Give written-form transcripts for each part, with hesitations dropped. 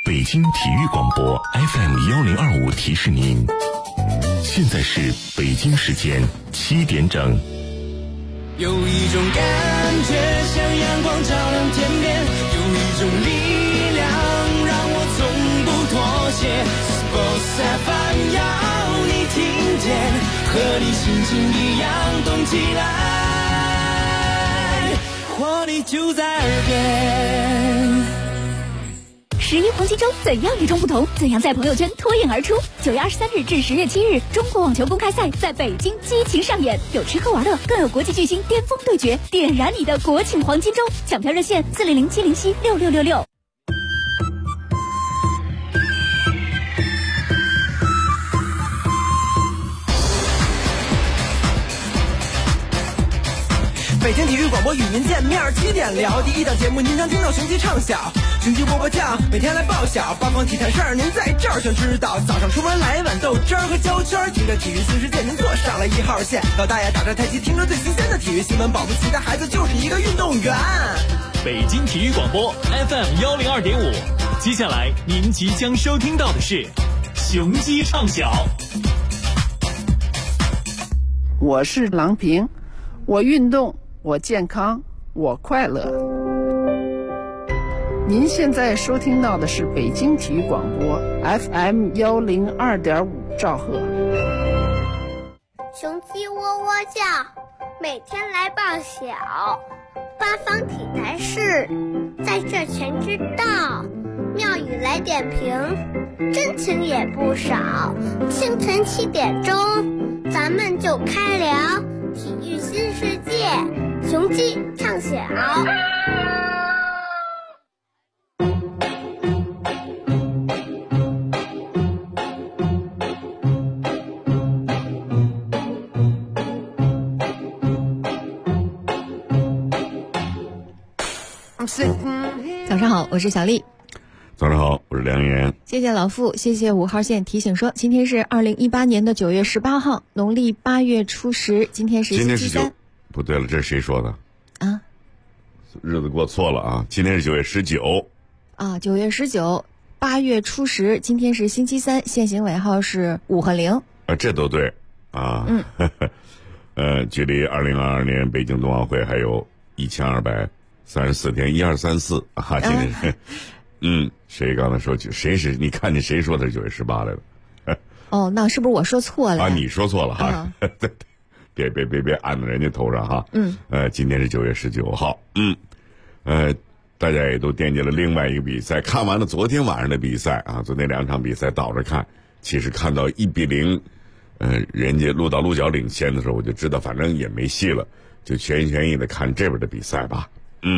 北京体育广播 FM1025提示您，现在是北京时间7点整。 有一种感觉像阳光照亮天边，有一种力量让我从不妥协。Sports FM 要你听见，和你心情一样动起来，活力就在耳边。 11黄金周怎样与众不同？怎样在朋友圈脱颖而出？9月23日至10月7日，中国网球公开赛在北京激情上演，有吃喝玩乐，更有国际巨星巅峰对决，点燃你的国庆黄金周！抢票热线400-707-6666。 北京体育广播与您见面，7点聊第一档节目，您常听到雄鸡唱晓，雄鸡波波酱，每天来报晓，八方体坛事儿您在这儿全知道。早上出门来碗豆汁儿和焦圈，听着体育新世界，您坐上了1号线。老大爷打着太极，听着最新鲜的体育新闻，保不齐的孩子就是一个运动员。 北京体育广播 FM102.5，接下来您即将收听到的是雄鸡唱晓。 我是郎平，我运动，我健康，我快乐。您现在收听到的是北京体育广播 FM102.5兆赫。 雄鸡喔喔叫，每天来报晓，八方体坛事在这全知道，妙语来点评，真情也不少。清晨7点钟，咱们就开聊体育新世界，雄鸡唱晓。 早上好，我是小丽。 早上好，我是梁岩。 谢谢老傅，谢谢5号线提醒说，今天是2018年的9月18号，农历8月初10，今天是星期三。 不对了，这是谁说的？ 啊， 日子过错了啊！今天是9月19。 啊，9月19， 8月初10，今天是星期三，限行尾号是5和0。 这都对啊。距离2022年北京冬奥会还有1234天，1、2、3、4啊！今天是。谁刚才说谁是？你看见谁说的是9月18来的？ 哦，那是不是我说错了？ 啊，你说错了哈！别按在人家头上哈。今天是9月19号。大家也都惦记了另外一个比赛，看完了昨天晚上的比赛啊，昨天2场比赛倒着看，其实看到1比0，人家鹿岛鹿角领先的时候，我就知道反正也没戏了，就全心全意的看这边的比赛吧。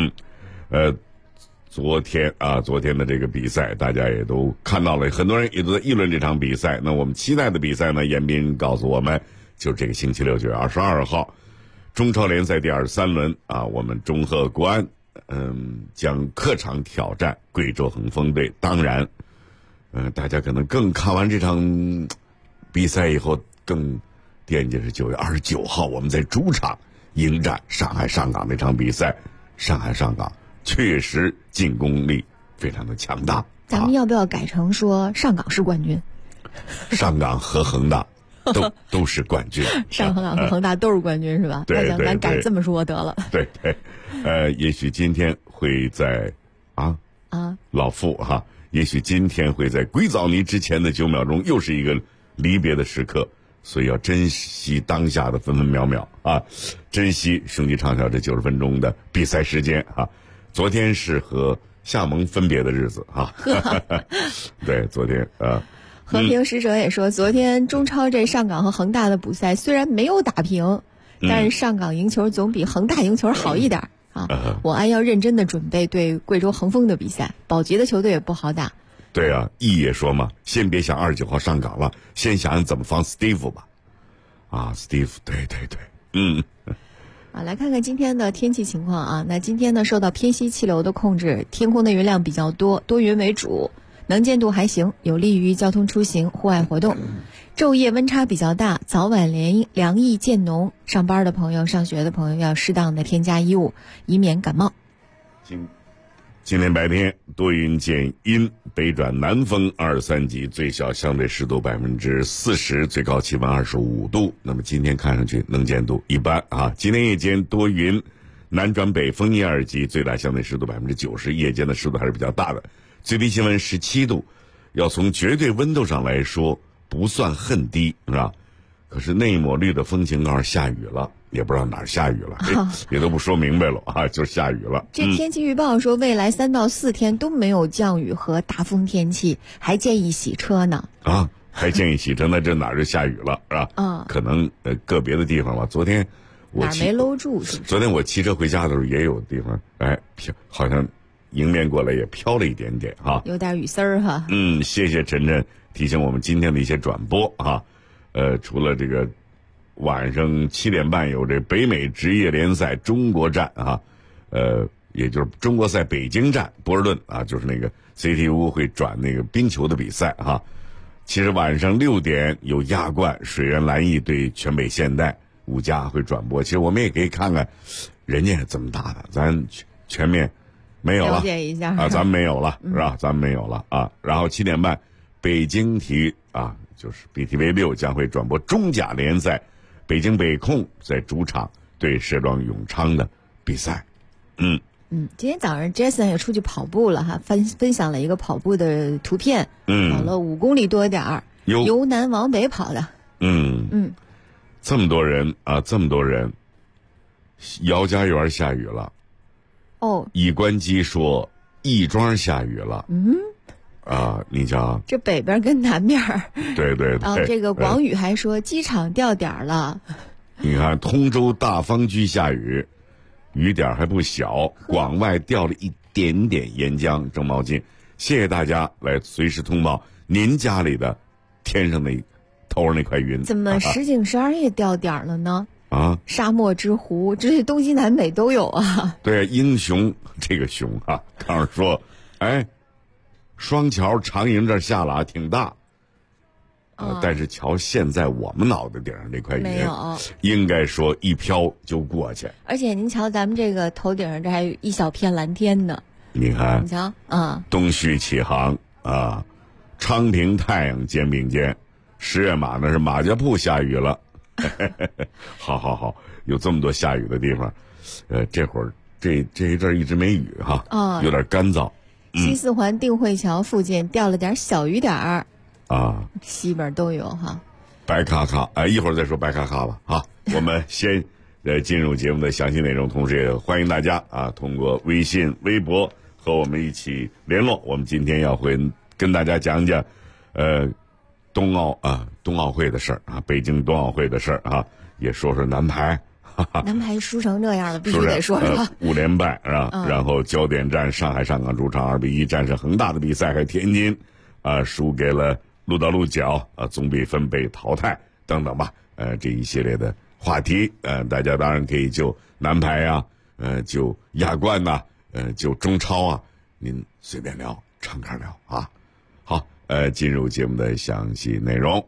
昨天的这个比赛大家也都看到了，很多人也都在议论这场比赛。那我们期待的比赛呢，严斌告诉我们，就是这个星期六9月22号中超联赛第23轮啊，我们中赫国安将客场挑战贵州恒丰队。当然大家可能更看完这场比赛以后更惦记是9月29号我们在主场迎战上海上港那场比赛。上海上港确实进攻力非常的强大。 咱们要不要改成说上港是冠军？ 上港和恒大都是冠军。 上港和恒大都是冠军是吧？ 对， 咱改这么说得了。 对，也许今天会在老傅哈，也许今天会在归枣泥之前的9秒钟又是一个离别的时刻，所以要珍惜当下的分分秒秒啊，珍惜雄鸡畅晓这90分钟的比赛时间啊。昨天是和夏蒙分别的日子啊。对，昨天和平使者也说，昨天中超这上港和恒大的比赛虽然没有打平，但是上港赢球总比恒大赢球好一点啊。我安要认真的准备对贵州恒丰的比赛，保级的球队也不好打。 对啊，易也说嘛，先别想29号上港了，先想想怎么防 Steve 吧。Steve， 对， 来看看今天的天气情况啊。那今天呢，受到偏西气流的控制，天空的云量比较多，多云为主，能见度还行，有利于交通出行、户外活动。昼夜温差比较大，早晚凉意渐浓，上班的朋友、上学的朋友要适当的添加衣物，以免感冒。 今天白天多云见阴，北转南风2-3级，最小相对湿度40%，最高气温25度。那么今天看上去能见度一般啊。今天夜间多云，南转北风1-2级，最大相对湿度90%，夜间的湿度还是比较大的，最低气温17度。要从绝对温度上来说，不算很低，是吧？可是那一抹绿的风情告诉下雨了，也不知道哪儿下雨了，也都不说明白了啊，就下雨了。 这天气预报说未来3到4天都没有降雨和大风天气，还建议洗车呢。 啊，还建议洗车，那这哪儿就下雨了，是吧？ 嗯， 可能个别的地方吧。昨天我哪儿没搂住是不是？ 昨天我骑车回家的时候，也有地方飘，好像迎面过来也飘了一点点哈， 有点雨丝儿哈。 谢谢晨晨提醒我们今天的一些转播哈。除了这个晚上7点半有这北美职业联赛中国站啊，也就是中国赛北京站波士顿啊，就是那个 CTU 会转那个冰球的比赛哈。其实晚上6点有亚冠水源蓝翼对全北现代5家会转播，其实我们也可以看看人家这么大的，咱全面没有了， 了解一下啊，咱没有了是吧？咱没有了啊。然后7点半北京体育啊，就是 BTV6 将会转播中甲联赛，北京北控在主场对石庄永昌的比赛。 今天早上 Jason 也出去跑步了哈，分享了一个跑步的图片，跑了5公里多点儿，由南往北跑的。 这么多人啊，这么多人，姚家园下雨了。乙关机说亦庄下雨了。你瞧， 这北边跟南边对对对。 这个广宇还说机场掉点儿了。 你看通州大方居下雨，雨点还不小，广外掉了一点点岩浆。郑茂进，谢谢大家来随时通报您家里的天上的头上那块云。 怎么石景山也掉点儿了呢？沙漠之湖，这些东西南北都有啊。 对，英雄这个熊啊，刚是说，双桥长营这下了啊，挺大。但是瞧现在我们脑袋顶上这块云， 没有， 应该说一飘就过去。 而且您瞧，咱们这个头顶上这还有一小片蓝天呢。 你看， 你瞧东旭启航啊，昌平太阳肩并肩，十月马那是马家铺下雨了。好，有这么多下雨的地方，这会儿这一阵一直没雨哈，有点干燥。 西四环定慧桥附近掉了点小雨点儿。西边都有哈， 白咔咔，一会儿再说白咔咔吧啊。我们先进入节目的详细内容，同时也欢迎大家通过微信、微博和我们一起联络。我们今天要会跟大家讲讲冬奥会的事儿啊，北京冬奥会的事儿啊，也说说男排。 男排输成这样了，必须得说说 5连败啊，然后焦点战上海上港主场2-1战胜恒大的比赛，还天津输给了鹿岛鹿角总比分被淘汰等等吧，这一系列的话题，大家当然可以就男排啊，就亚冠呐，就中超啊，您随便聊，敞开聊啊。好，进入节目的详细内容。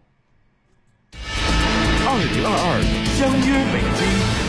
2022相约北京。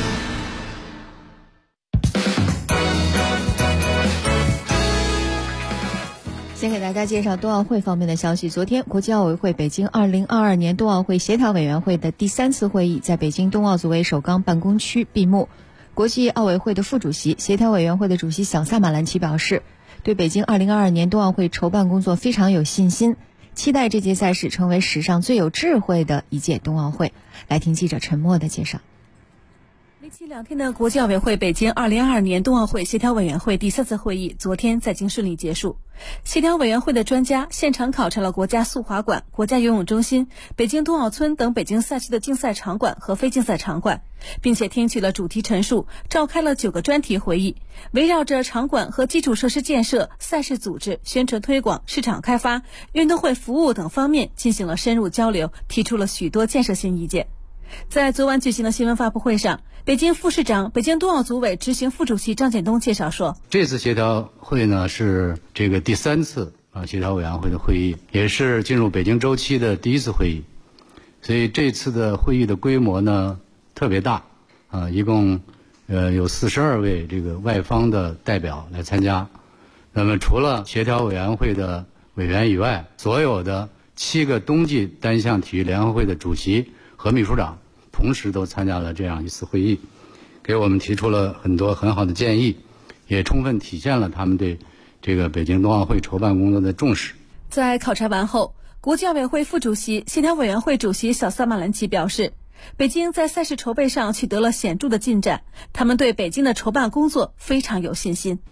先给大家介绍冬奥会方面的消息。昨天，国际奥委会北京2022年冬奥会协调委员会的第3次会议在北京冬奥组委首钢办公区闭幕。国际奥委会的副主席、协调委员会的主席小萨马兰奇表示，对北京2022年冬奥会筹办工作非常有信心，期待这届赛事成为史上最有智慧的一届冬奥会。来听记者陈默的介绍。 为期2天的国际奥委会北京2022年冬奥会协调委员会第3次会议昨天在京顺利结束。协调委员会的专家现场考察了国家速滑馆、国家游泳中心、北京冬奥村等北京赛区的竞赛场馆和非竞赛场馆，并且听取了主题陈述，召开了9个专题会议，围绕着场馆和基础设施建设、赛事组织、宣传推广、市场开发、运动会服务等方面进行了深入交流，提出了许多建设性意见。在昨晚举行的新闻发布会上，北京副市长、北京冬奥组委执行副主席张建东介绍说， 这次协调会呢是这个第3次协调委员会的会议，也是进入北京周期的第1次会议，所以这次的会议的规模呢特别大一共有42位这个外方的代表来参加， 那么除了协调委员会的委员以外，所有的7个冬季单项体育联合会的主席和秘书长同时都参加了这样一次会议，给我们提出了很多很好的建议，也充分体现了他们对这个北京冬奥会筹办工作的重视。 在考察完后，国际奥委会副主席、协调委员会主席小萨马兰奇表示，北京在赛事筹备上取得了显著的进展，他们对北京的筹办工作非常有信心。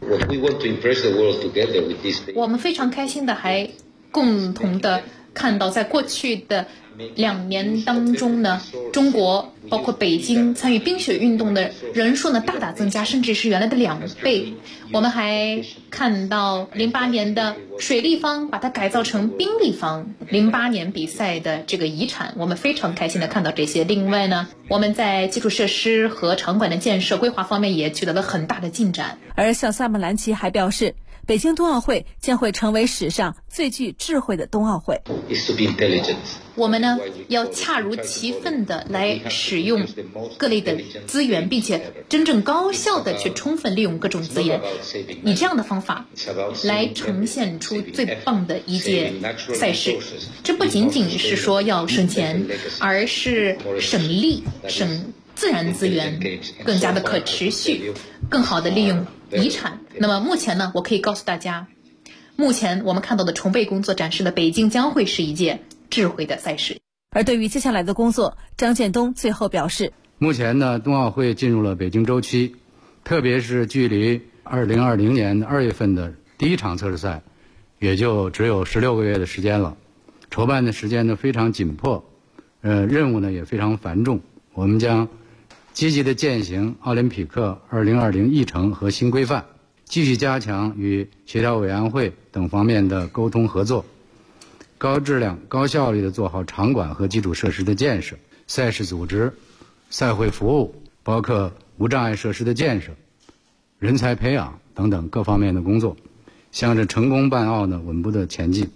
我们非常开心的还共同的看到，在过去的2年当中呢，中国包括北京参与冰雪运动的人数呢大大增加，甚至是原来的2倍。我们还看到08年的水立方把它改造成冰立方，08年比赛的这个遗产，我们非常开心的看到这些。另外呢，我们在基础设施和场馆的建设规划方面也取得了很大的进展。 而小萨马兰奇还表示，北京冬奥会将会成为史上最具智慧的冬奥会。 我们呢要恰如其分的来使用各类的资源，并且真正高效的去充分利用各种资源，以这样的方法来呈现出最棒的一届赛事。这不仅仅是说要省钱，而是省力、省自然资源，更加的可持续，更好的利用遗产。那么目前呢，我可以告诉大家，目前我们看到的筹备工作展示了北京将会是一届智慧的赛事。 而对于接下来的工作，张建东最后表示， 目前呢，冬奥会进入了北京周期，特别是距离2020年2月份的第1场测试赛也就只有16个月的时间了，筹办的时间呢非常紧迫，任务呢也非常繁重。我们将积极地践行奥林匹克2020议程和新规范，继续加强与协调委员会等方面的沟通合作，高质量、高效率地做好场馆和基础设施的建设、赛事组织、赛会服务，包括无障碍设施的建设、人才培养等等各方面的工作，向着成功办奥呢稳步地前进。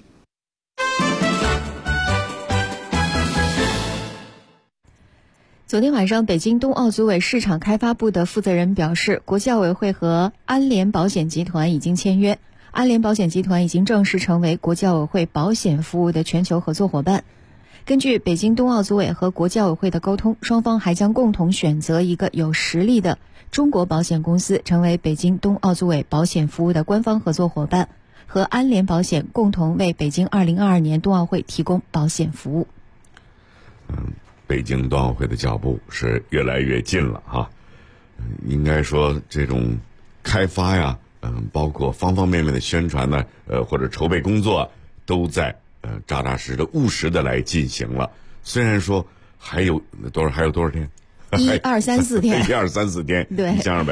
昨天晚上，北京冬奥组委市场开发部的负责人表示，国际奥委会和安联保险集团已经签约，安联保险集团已经正式成为国际奥委会保险服务的全球合作伙伴。根据北京冬奥组委和国际奥委会的沟通，双方还将共同选择一个有实力的中国保险公司成为北京冬奥组委保险服务的官方合作伙伴，和安联保险共同为北京2022年冬奥会提供保险服务。 北京冬奥会的脚步是越来越近了哈，应该说这种开发呀，包括方方面面的宣传呢，或者筹备工作都在扎扎实实、务实的来进行了。虽然说还有多少天 ？1、2、3、4天。 1、2、3、4天， 对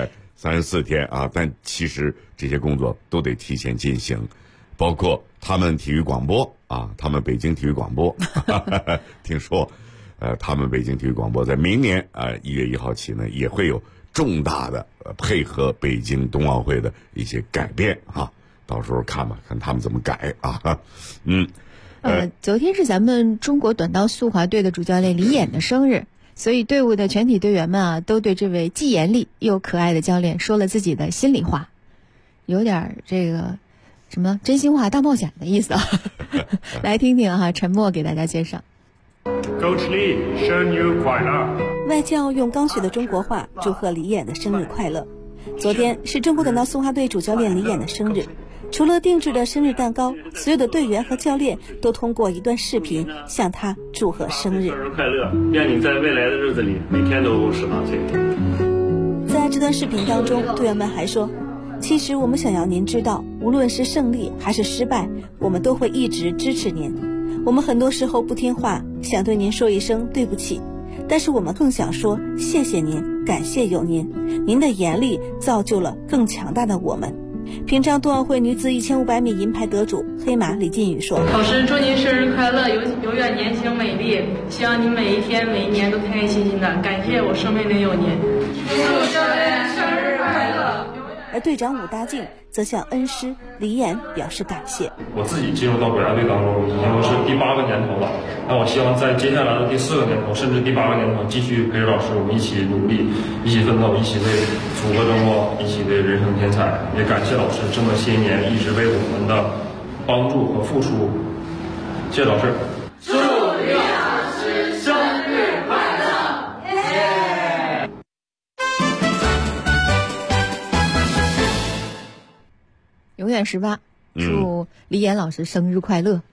，1234天啊！但其实这些工作都得提前进行，包括他们体育广播啊，他们北京体育广播，听说。他们北京体育广播在明年1月1号起呢，也会有重大的配合北京冬奥会的一些改变啊，到时候看吧，看他们怎么改啊。 昨天是咱们中国短道速滑队的主教练李演的生日，所以队伍的全体队员们啊，都对这位既严厉又可爱的教练说了自己的心里话，有点这个什么真心话大冒险的意思啊。来听听哈，陈默给大家介绍。 Coach Li， 生日快乐！ 外教用刚学的中国话祝贺李演的生日快乐。昨天是中国短道速滑队主教练李演的生日，除了定制的生日蛋糕，所有的队员和教练都通过一段视频向他祝贺生日。 生日快乐！愿你在未来的日子里每天都18岁。 在这段视频当中，队员们还说，其实我们想要您知道，无论是胜利还是失败，我们都会一直支持您。我们很多时候不听话，想对您说一声对不起，但是我们更想说谢谢您，感谢有您，您的严厉造就了更强大的我们。平昌冬奥会女子1500米银牌得主黑马李靖宇说， 老师祝您生日快乐，永远年轻美丽，希望您每一天每一年都开开心心的，感谢我生命里有您。祝教练生日快乐，永远而队长武大靖则向恩师李岩表示感谢。 我自己进入到国家队当中已经是第8个年头了，那我希望在接下来的第4个年头，甚至第8个年头，继续陪着老师我们一起努力，一起奋斗，一起为祖国争光，一起为人生添彩。也感谢老师这么些年一直为我们的帮助和付出，谢谢老师。 祝李老师生日快乐！耶！ 永远18，祝李岩老师生日快乐。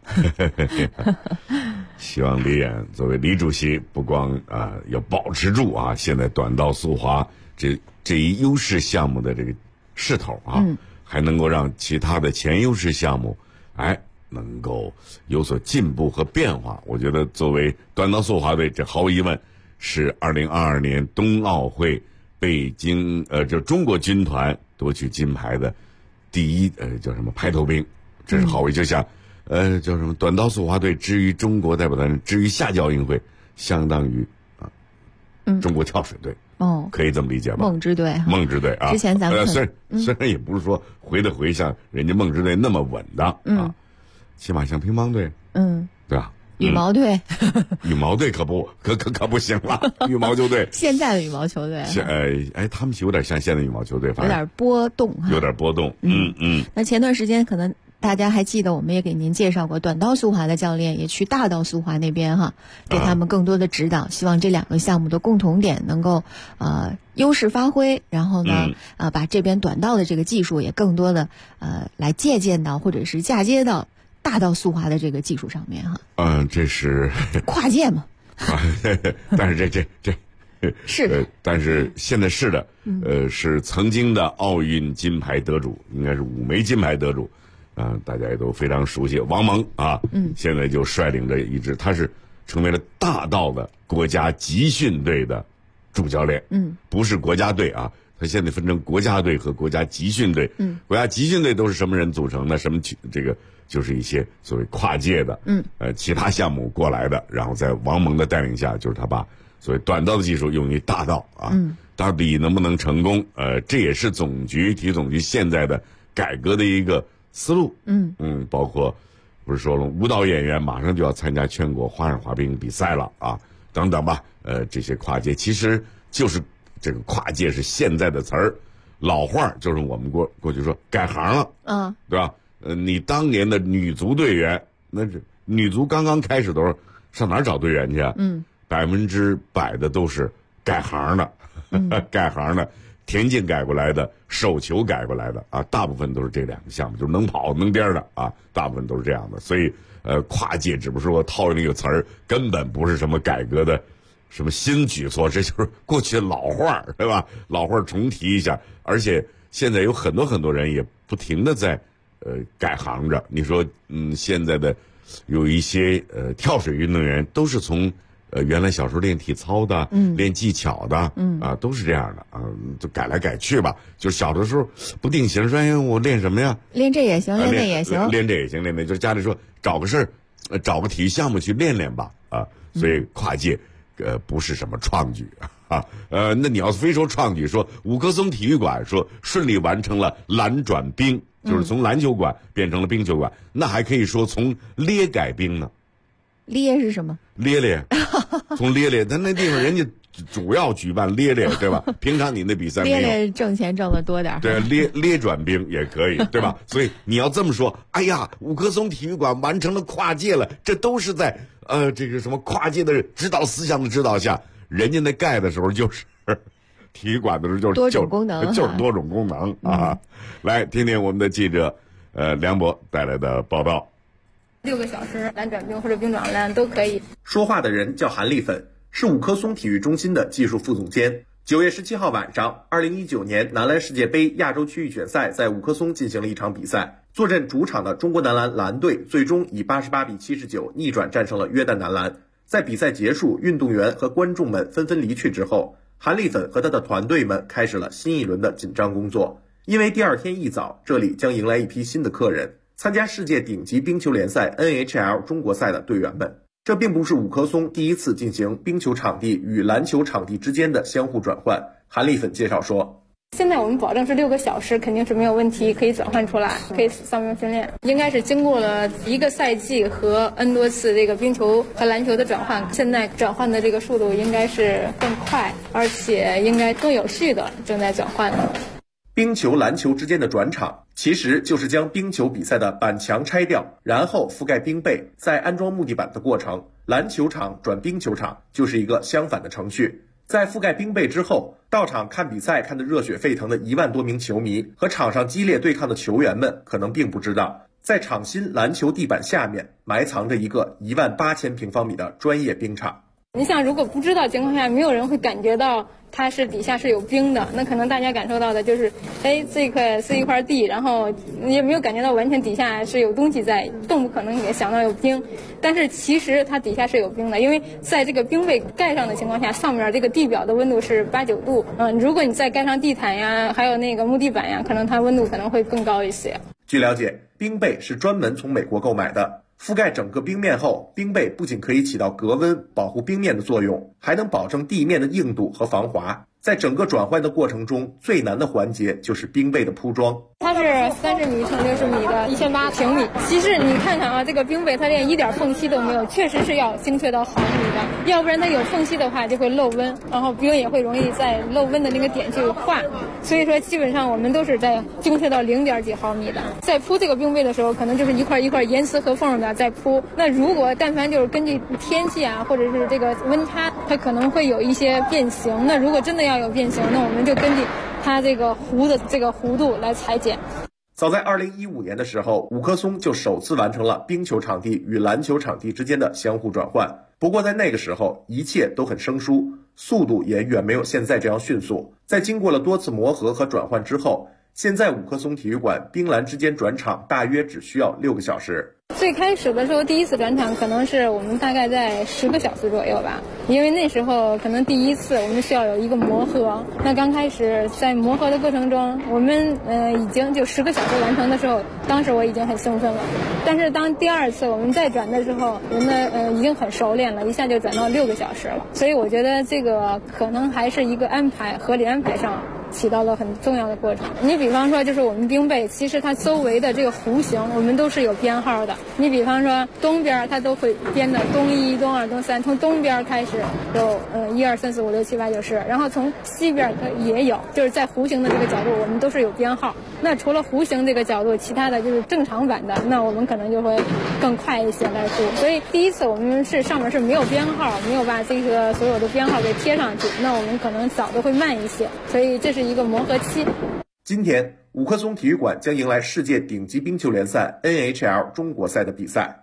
希望李岩作为李主席，不光要保持住现在短道速滑这一优势项目的这个势头还能够让其他的前优势项目能够有所进步和变化。我觉得作为短道速滑队，这毫无疑问是2022年冬奥会北京就中国军团夺取金牌的第一叫什么排头兵，这是毫无疑问。就像叫什么短道速滑队之于中国代表团之于夏季奥运会，相当于中国跳水队。可以这么理解吗？ 梦之队， 梦之队之前咱们虽然也不是说回像人家梦之队那么稳的起码像乒乓队，对吧？ 羽毛队， 羽毛队可不行了，羽毛球队， 现在的羽毛球队， 他们有点像现在羽毛球队， 有点波动， 有点波动， 那前段时间可能大家还记得，我们也给您介绍过，短道速滑的教练也去大道速滑那边给他们更多的指导，希望这2个项目的共同点能够优势发挥，然后呢把这边短道的这个技术也更多的来借鉴到或者是嫁接到大道速滑的这个技术上面这是跨界嘛。 但是这是但是现在是的，是曾经的奥运金牌得主，应该是5枚金牌得主。大家也都非常熟悉王蒙现在就率领着一支，他是成为了大道的国家集训队的主教练，不是国家队他现在分成国家队和国家集训队，国家集训队都是什么人组成的？什么这个就是一些所谓跨界的，其他项目过来的，然后在王蒙的带领下，就是他把所谓短道的技术用于大道到底能不能成功？这也是体育总局现在的改革的一个思路，包括不是说了，舞蹈演员马上就要参加全国花样滑冰比赛了等等吧，这些跨界其实就是这个跨界是现在的词儿，老话就是我们过去说改行了，对吧？你当年的女足队员，那是女足刚刚开始的时候，上哪儿找队员去？100%的都是改行的，改行的。田径改过来的，手球改过来的大部分都是这2个项目，就是能跑能颠的大部分都是这样的。所以跨界只不是说套用那个词儿，根本不是什么改革的什么新举措，这就是过去的老话，对吧？老话重提一下。而且现在有很多人也不停的在改行着。你说现在的有一些跳水运动员都是从原来小时候练体操的，练技巧的，都是这样的就改来改去吧。就是小的时候不定型，说我练什么呀？ 练这也行，练那也行， 练这也行，练那就是家里说找个事儿，找个体育项目去练练吧所以跨界不是什么创举那你要非说创举，说五棵松体育馆说顺利完成了蓝转冰，就是从篮球馆变成了冰球馆，那还可以说从列改冰呢。 列是什么？ 列从列他那地方人家主要举办列对吧？平常你那比赛没有列挣钱挣得多点， 对，列转冰也可以，对吧？所以你要这么说，哎呀，五棵松体育馆完成了跨界了，这都是在这个什么跨界的指导思想的指导下，人家那盖的时候就是体育馆的时候就是多种功能， 就是多种功能来听听我们的记者梁博带来的报道。 6个小时蓝转冰或者冰转蓝都可以。 说话的人叫韩丽粉，是五棵松体育中心的技术副总监。9月17号晚上，2019年男篮世界杯亚洲区域选赛在五棵松进行了一场比赛。坐镇主场的中国男篮蓝队最终以88-79逆转战胜了约旦男篮。在比赛结束，运动员和观众们纷纷离去之后，韩丽粉和他的团队们开始了新一轮的紧张工作。因为第2天一早，这里将迎来一批新的客人。参加世界顶级冰球联赛 NHL 中国赛的队员们，这并不是五棵松第一次进行冰球场地与篮球场地之间的相互转换。韩丽粉介绍说， 现在我们保证是6个小时，肯定是没有问题，可以转换出来，可以上面训练。应该是经过了1个赛季和 N 多次这个冰球和篮球的转换，现在转换的这个速度应该是更快，而且应该更有序的正在转换的。 冰球、篮球之间的转场，其实就是将冰球比赛的板墙拆掉，然后覆盖冰被，再安装木地板的过程。篮球场转冰球场就是一个相反的程序。在覆盖冰被之后，到场看比赛看得热血沸腾的1万多名球迷和场上激烈对抗的球员们，可能并不知道，在场心篮球地板下面埋藏着一个18000平方米的专业冰场。 你想，如果不知道情况下，没有人会感觉到它是底下是有冰的，那可能大家感受到的就是，这块是一块地，然后也没有感觉到完全底下是有东西在，更不可能也想到有冰。但是其实它底下是有冰的，因为在这个冰被盖上的情况下，上面这个地表的温度是8、9度，如果你再盖上地毯呀，还有那个木地板呀，可能它温度可能会更高一些。 据了解，冰被是专门从美国购买的。覆盖整个冰面后，冰被不仅可以起到隔温、保护冰面的作用，还能保证地面的硬度和防滑。在整个转换的过程中，最难的环节就是冰被的铺装。 它是30米乘60米的1800平米。其实你看看啊，这个冰被它连一点缝隙都没有，确实是要精确到毫米的，要不然它有缝隙的话就会漏温，然后冰也会容易在漏温的那个点去化。所以说基本上我们都是在精确到0点几毫米的。在铺这个冰被的时候，可能就是一块一块严丝合缝的在铺。那如果但凡就是根据天气啊，或者是这个温差，它可能会有一些变形。那如果真的要有变形，那我们就根据它这个弧的这个弧度来裁剪。 早在2015年的时候，五棵松就首次完成了冰球场地与篮球场地之间的相互转换。不过在那个时候，一切都很生疏，速度也远没有现在这样迅速。在经过了多次磨合和转换之后，现在五棵松体育馆冰篮之间转场大约只需要6个小时。 最开始的时候，第一次转场可能是我们大概在10个小时左右吧，因为那时候可能第一次我们需要有一个磨合。那刚开始在磨合的过程中，我们已经就10个小时完成的时候，当时我已经很兴奋了。但是当第2次我们再转的时候，我们已经很熟练了，一下就转到6个小时了。所以我觉得这个可能还是一个合理安排上起到了很重要的过程。你比方说，就是我们冰被，其实它周围的这个弧形，我们都是有编号的。你比方说东边，它都会编的东1、东2、东3，从东边开始有1、2、3、4、5、6、7、8、9、10，然后从西边它也有，就是在弧形的这个角度，我们都是有编号。那除了弧形这个角度，其他的就是正常版的，那我们可能就会更快一些来出。所以第一次我们是上面是没有编号，没有把这个所有的编号给贴上去，那我们可能扫的会慢一些，所以这是一个磨合期。 今天五棵松体育馆将迎来世界顶级冰球联赛 NHL 中国赛的比赛。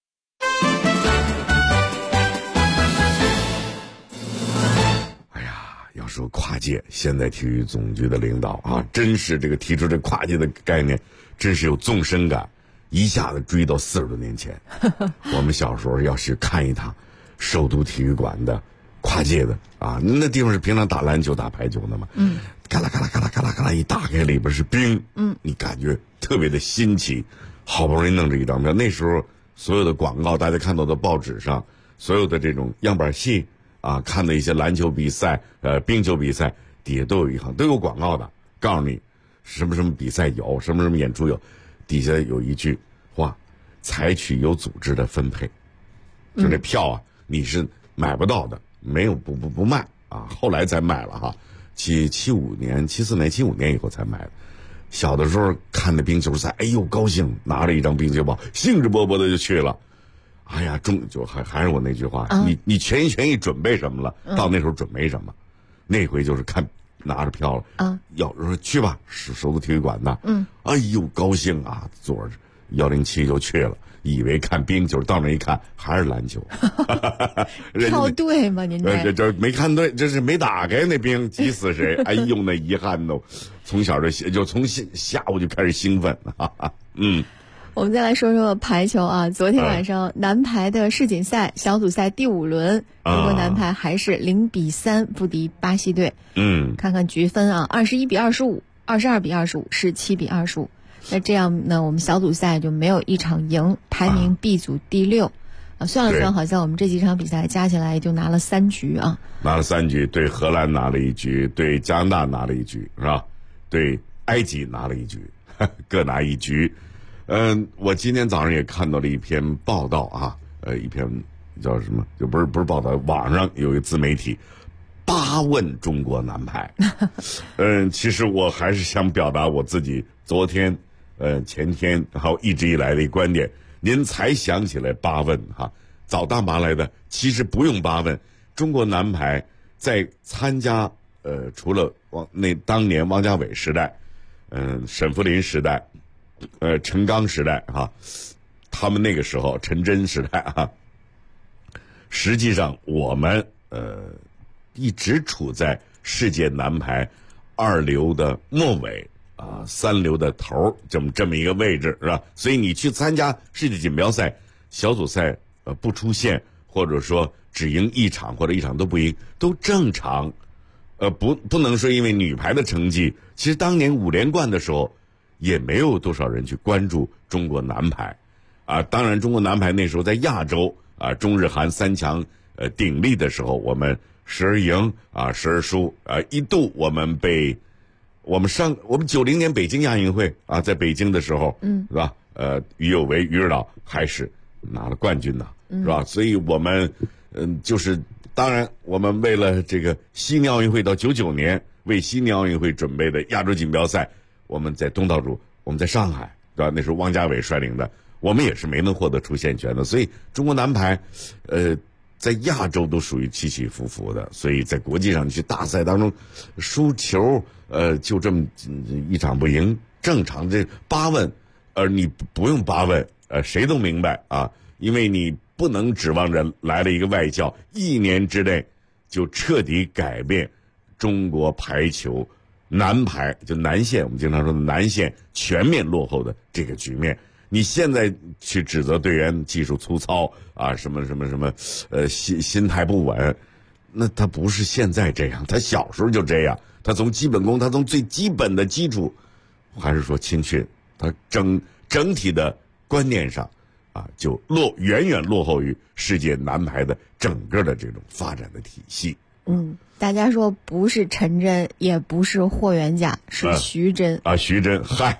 哎呀，要说跨界，现在体育总局的领导啊，真是这个提出这跨界的概念，真是有纵深感，一下子追到40多年前。我们小时候要是看一趟首都体育馆的跨界的啊，那地方是平常打篮球打排球的嘛，嘎啦嘎啦嘎啦嘎啦嘎啦，一打开里边是冰，你感觉特别的新奇。好不容易弄这一张票，那时候所有的广告，大家看到的报纸上，所有的这种样板戏啊，看的一些篮球比赛、冰球比赛底下都有一行，都有广告的，告诉你什么什么比赛有，什么什么演出有，底下有一句话：采取有组织的分配。就这票啊，你是买不到的，没有不卖啊，后来才卖了哈。74年以后才买的。小的时候看的冰球赛，哎呦高兴，拿着一张冰球包，兴致勃勃的就去了。哎呀，还是我那句话，你全心准备什么了？到那时候准备什么？那回就是拿着票了要说去吧，首都体育馆的，哎呦高兴啊，坐着107就去了。以为看冰球，到那一看还是篮球。 跳对吗？您这没看对，这是没打开那冰，急死谁！哎呦，那遗憾都从小就从下午就开始兴奋。 我们再来说说排球啊，昨天晚上男排的世锦赛小组赛第5轮，中国男排还是0-3不敌巴西队。看看局分啊，21-25、22-25、17-25。那这样呢，我们小组赛就没有一场赢，排名 B 组第6。算了算，好像我们这几场比赛加起来就拿了3局啊。 拿了3局，对荷兰拿了1局，对加拿大拿了1局，是吧？ 对埃及拿了1局，各拿1局。我今天早上也看到了一篇报道啊，一篇叫什么，就不是报道，网上有一个自媒体8问中国男排。其实我还是想表达我自己昨天、前天还有一直以来的一个观点。您才想起来8问哈，早干嘛来的？其实不用8问，中国男排在参加除了当年王家伟时代，沈福林时代，陈刚时代哈，他们那个时候陈真时代哈，实际上我们一直处在世界男排2流的末尾啊，3流的头，这么一个位置是吧？所以你去参加世界锦标赛小组赛不出现，或者说只赢1场或者1场都不赢，都正常。不能说因为女排的成绩，其实当年5连冠的时候也没有多少人去关注中国男排啊。当然中国男排那时候在亚洲啊，中日韩3强鼎立的时候，我们时而赢啊，时而输啊，一度我们90年北京亚运会啊，在北京的时候，是吧？于有为、于指导还是拿了冠军的，是吧？所以我们就是当然我们为了这个悉尼奥运会到99年为悉尼奥运会准备的亚洲锦标赛，我们在东道主，我们在上海，对吧？那时候汪家伟率领的，我们也是没能获得出线权的。所以中国男排在亚洲都属于起起伏伏的，所以在国际上去大赛当中输球就这么1场不赢，正常。这8问你不用8问谁都明白啊，因为你不能指望着来了一个外教1年之内就彻底改变中国排球男排，就南线，我们经常说的南线全面落后的这个局面。你现在去指责队员技术粗糙啊，什么心态不稳，那他不是现在这样，他小时候就这样。他从基本功，他从最基本的基础，还是说青训，他整体的观念上啊，就远远落后于世界男排的整个的这种发展的体系。 大家说不是陈真，也不是霍元甲，是徐真啊，徐真，嗨，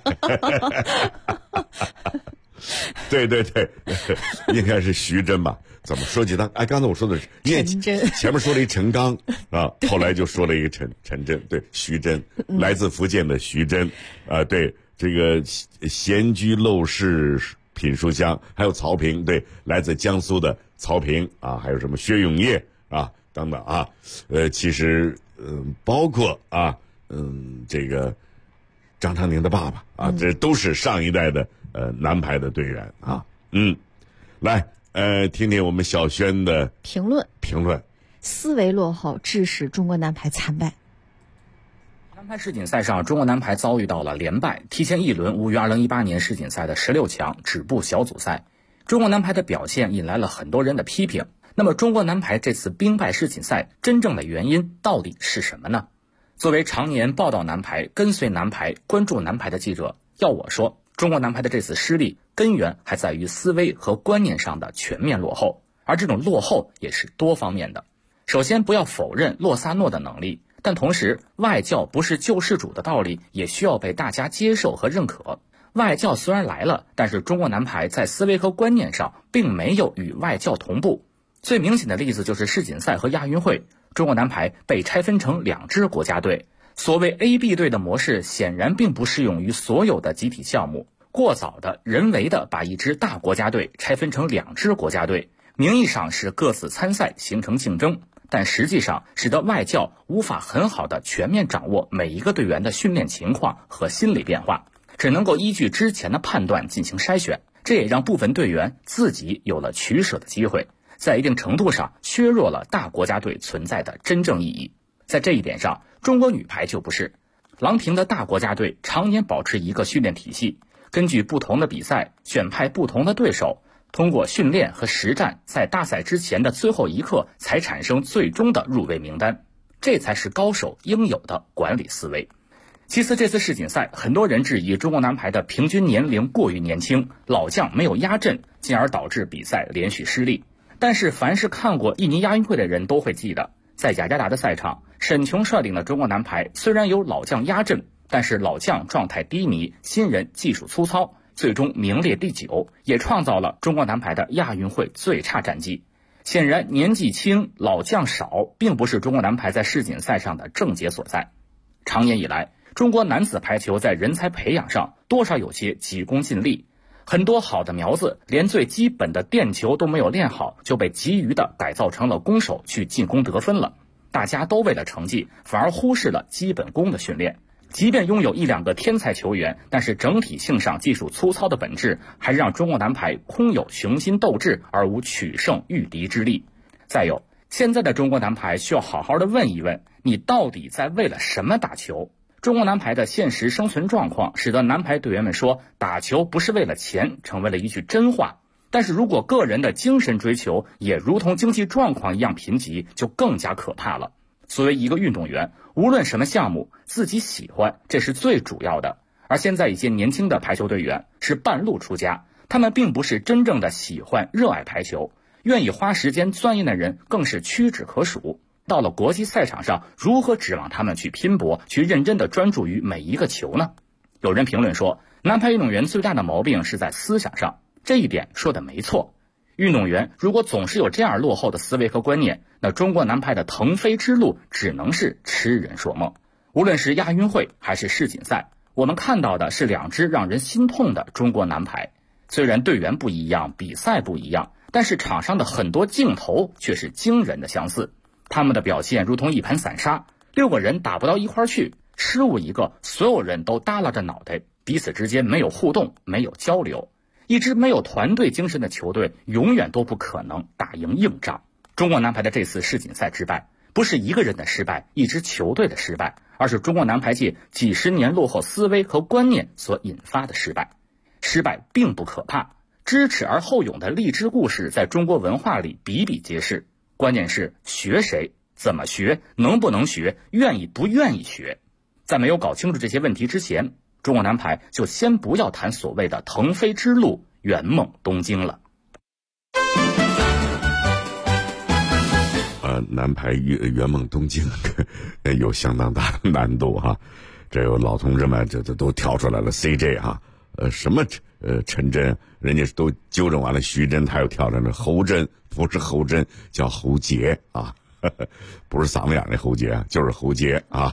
对，应该是徐真吧？怎么说起他？刚才我说的是陈真， 前面说了一陈刚啊，后来就说了一个陈真，对，徐真，来自福建的徐真啊，对，这个闲居陋室品书香，还有曹平，对，来自江苏的曹平啊，还有什么薛永业啊。等等啊，其实包括啊，这个张常宁的爸爸啊，这都是上一代的男排的队员啊。来听听我们小轩的评论。思维落后，致使中国男排惨败。 男排世锦赛上，中国男排遭遇到了连败，提前1轮无于2018年世锦赛的16强，止步小组赛。中国男排的表现引来了很多人的批评。那么中国男排这次兵败世锦赛真正的原因到底是什么呢？作为常年报道男排、跟随男排、关注男排的记者，要我说，中国男排的这次失利根源还在于思维和观念上的全面落后，而这种落后也是多方面的。首先不要否认洛萨诺的能力，但同时外教不是救世主的道理也需要被大家接受和认可。外教虽然来了，但是中国男排在思维和观念上并没有与外教同步。最明显的例子就是世锦赛和亚运会，中国男排被拆分成2支国家队。所谓 A、B 队的模式显然并不适用于所有的集体项目，过早的人为的把一支大国家队拆分成2支国家队，名义上是各自参赛形成竞争，但实际上使得外教无法很好的全面掌握每一个队员的训练情况和心理变化，只能够依据之前的判断进行筛选，这也让部分队员自己有了取舍的机会，在一定程度上削弱了大国家队存在的真正意义。在这一点上，中国女排就不是。郎平的大国家队常年保持一个训练体系，根据不同的比赛选派不同的对手，通过训练和实战，在大赛之前的最后一刻才产生最终的入围名单，这才是高手应有的管理思维。其次，这次世锦赛很多人质疑中国男排的平均年龄过于年轻，老将没有压阵，进而导致比赛连续失利。但是凡是看过印尼亚运会的人都会记得，在雅加达的赛场，沈琼率领的中国男排虽然有老将压阵， 但是老将状态低迷，新人技术粗糙，最终名列第9，也创造了中国男排的亚运会最差战绩。显然年纪轻老将少并不是中国男排在世锦赛上的症结所在。长年以来，中国男子排球在人才培养上多少有些急功近利，很多好的苗子连最基本的垫球都没有练好，就被急于的改造成了攻手去进攻得分了。大家都为了成绩，反而忽视了基本功的训练。即便拥有1、2个天才球员，但是整体性上技术粗糙的本质，还是让中国男排空有雄心斗志而无取胜御敌之力。再有，现在的中国男排需要好好的问一问，你到底在为了什么打球？中国男排的现实生存状况，使得男排队员们说打球不是为了钱，成为了一句真话。但是如果个人的精神追求也如同经济状况一样贫瘠，就更加可怕了。作为一个运动员，无论什么项目，自己喜欢，这是最主要的。而现在一些年轻的排球队员是半路出家，他们并不是真正的喜欢、热爱排球，愿意花时间钻研的人更是屈指可数。到了国际赛场上，如何指望他们去拼搏，去认真的专注于每一个球呢？有人评论说，男排运动员最大的毛病是在思想上，这一点说的没错。运动员如果总是有这样落后的思维和观念，那中国男排的腾飞之路只能是痴人说梦。无论是亚运会还是世锦赛，我们看到的是2支让人心痛的中国男排。虽然队员不一样，比赛不一样，但是场上的很多镜头却是惊人的相似。他们的表现如同一盘散沙，6个人打不到一块去，失误一个，所有人都耷拉着脑袋，彼此之间没有互动，没有交流。一支没有团队精神的球队永远都不可能打赢硬仗。中国男排的这次世锦赛失败，不是一个人的失败，一支球队的失败，而是中国男排界几十年落后思维和观念所引发的失败。失败并不可怕，知耻而后勇的励志故事在中国文化里比比皆是。关键是学谁，怎么学，能不能学，愿意不愿意学。在没有搞清楚这些问题之前，中国男排就先不要谈所谓的腾飞之路、圆梦东京了。 男排圆梦东京有相当大的难度哈。这有老同志们这都跳出来了 ，CJ 哈，什么陈真，人家都纠正完了，徐真他又跳出来了，侯真不是侯真，叫侯杰啊，不是嗓子眼那侯杰，就是侯杰啊，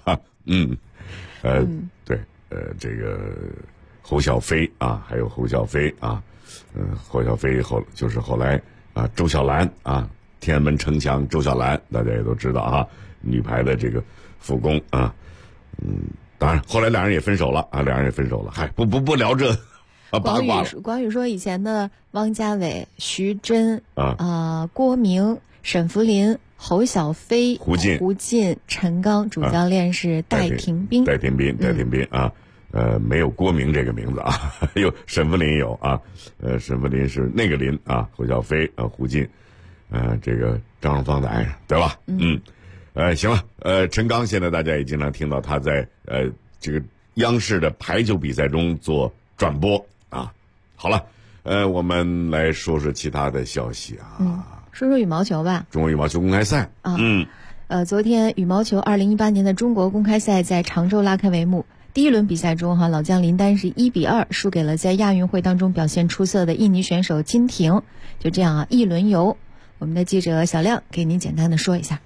对。这个侯小飞啊，还有侯小飞啊，侯小飞后来啊，周小兰啊，天安门城墙周小兰，大家也都知道啊，女排的这个副攻啊，当然后来两人也分手了，嗨，不聊这八卦了。 广宇说以前的汪家伟、徐真郭明、沈福林、侯小飞、胡进、陈刚，主教练是戴廷斌啊。没有郭明这个名字啊，有沈福林有啊，沈福林是那个林啊，侯小飞胡进，这个张荣芳的爱人，对吧？行了，陈刚现在大家也经常听到他在这个央视的排球比赛中做转播啊。好了，我们来说说其他的消息啊， 说说羽毛球吧。 中国羽毛球公开赛昨天羽毛球2018年的中国公开赛在常州拉开帷幕。第一轮比赛中老将林丹是1-2输给了在亚运会当中表现出色的印尼选手金廷。就这样一轮游，我们的记者小亮给您简单的说一下。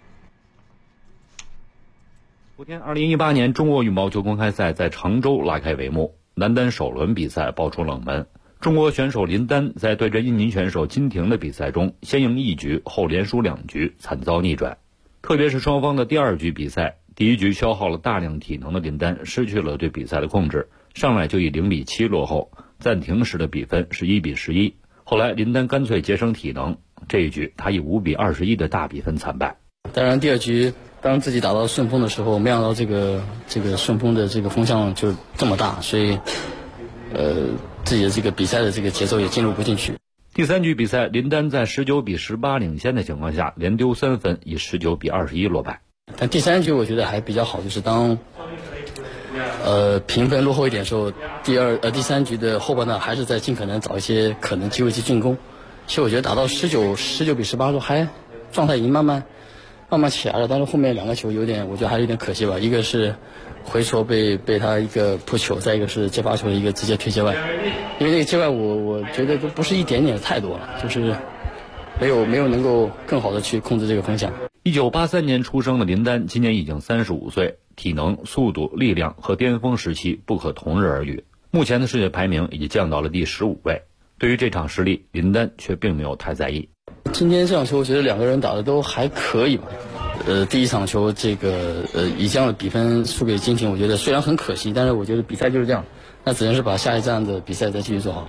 昨天2018年中国羽毛球公开赛在常州拉开帷幕，男单首轮比赛爆出冷门。中国选手林丹在对阵印尼选手金廷的比赛中，先赢1局后连输2局，惨遭逆转。特别是双方的第2局比赛，第1局消耗了大量体能的林丹失去了对比赛的控制，上来就以0-7落后，暂停时的比分是1-11。后来林丹干脆节省体能，这一局他以5-21的大比分惨败。 当然第2局当自己打到顺风的时候，没想到这个顺风的这个风向就这么大，所以自己的这个比赛的这个节奏也进入不进去。 第3局比赛，林丹在19-18领先的情况下连丢3分，以19-21落败。 但第3局我觉得还比较好，就是当评分落后一点的时候，第3局的后半段还是在尽可能找一些可能机会去进攻。其实我觉得打到19-18的时候还状态已经慢慢慢慢起来了，但是后面2个球我觉得还是有点可惜吧。一个是回球被他一个扑球，再一个是接发球的一个直接推界外。因为那个界外我觉得都不是一点点太多了，就是没有能够更好的去控制这个风向。 1983年出生的林丹今年已经35岁，体能、速度、力量和巅峰时期不可同日而语。目前的世界排名已经降到了第15位。对于这场失利，林丹却并没有太在意。 今天这场球我觉得2个人打的都还可以吧。第一场球以这样的比分输给金廷，我觉得虽然很可惜，但是我觉得比赛就是这样，那只能是把下一站的比赛再继续做好。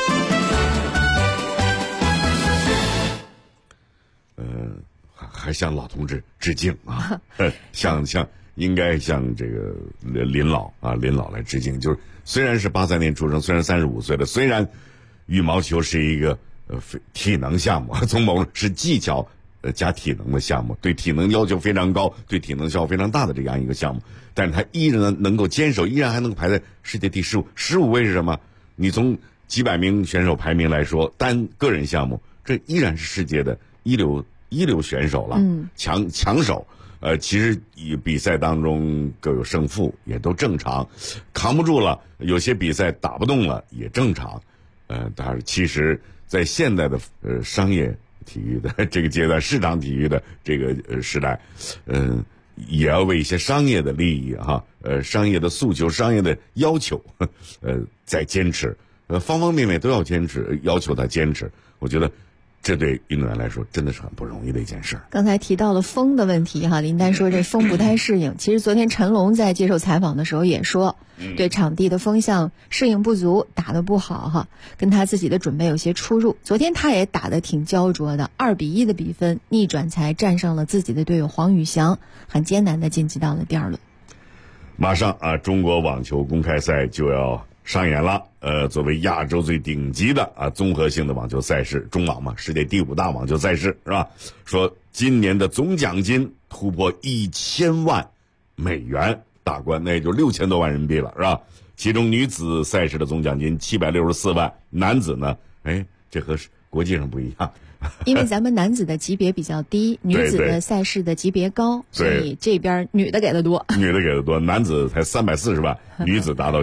还向老同志致敬啊！应该向这个林老来致敬。就是虽然是83年出生，虽然35岁了，虽然羽毛球是一个体能项目，从某种是技巧加体能的项目，对体能要求非常高，对体能消耗非常大的这样一个项目，但是他依然能够坚守，依然还能够排在世界第15位是什么？你从几百名选手排名来说，单个人项目，这依然是世界的一流选手了，强手。其实比赛当中各有胜负，也都正常，扛不住了，有些比赛打不动了也正常。但是其实在现在的商业体育的这个阶段，市场体育的这个时代，也要为一些商业的利益商业的诉求、商业的要求，在坚持，方方面面都要坚持，要求他坚持。我觉得这对运动员来说真的是很不容易的一件事。 刚才提到了风的问题林丹说这风不太适应。其实昨天陈龙在接受采访的时候也说，对场地的风向适应不足，打得不好跟他自己的准备有些出入。昨天他也打得挺焦灼的，2-1的比分逆转才战胜了自己的队友黄宇翔，很艰难的晋级到了第2轮。 马上中国网球公开赛就要上演了。作为亚洲最顶级的综合性的网球赛事，中网嘛，世界第5大网球赛事是吧？说今年的总奖金突破1000万美元大关，那也就6000多万人民币了是吧？其中女子赛事的总奖金764万，男子呢，这和国际上不一样。 因为咱们男子的级别比较低，女子的赛事的级别高，所以这边女的给的多。 男子才340万，女子达到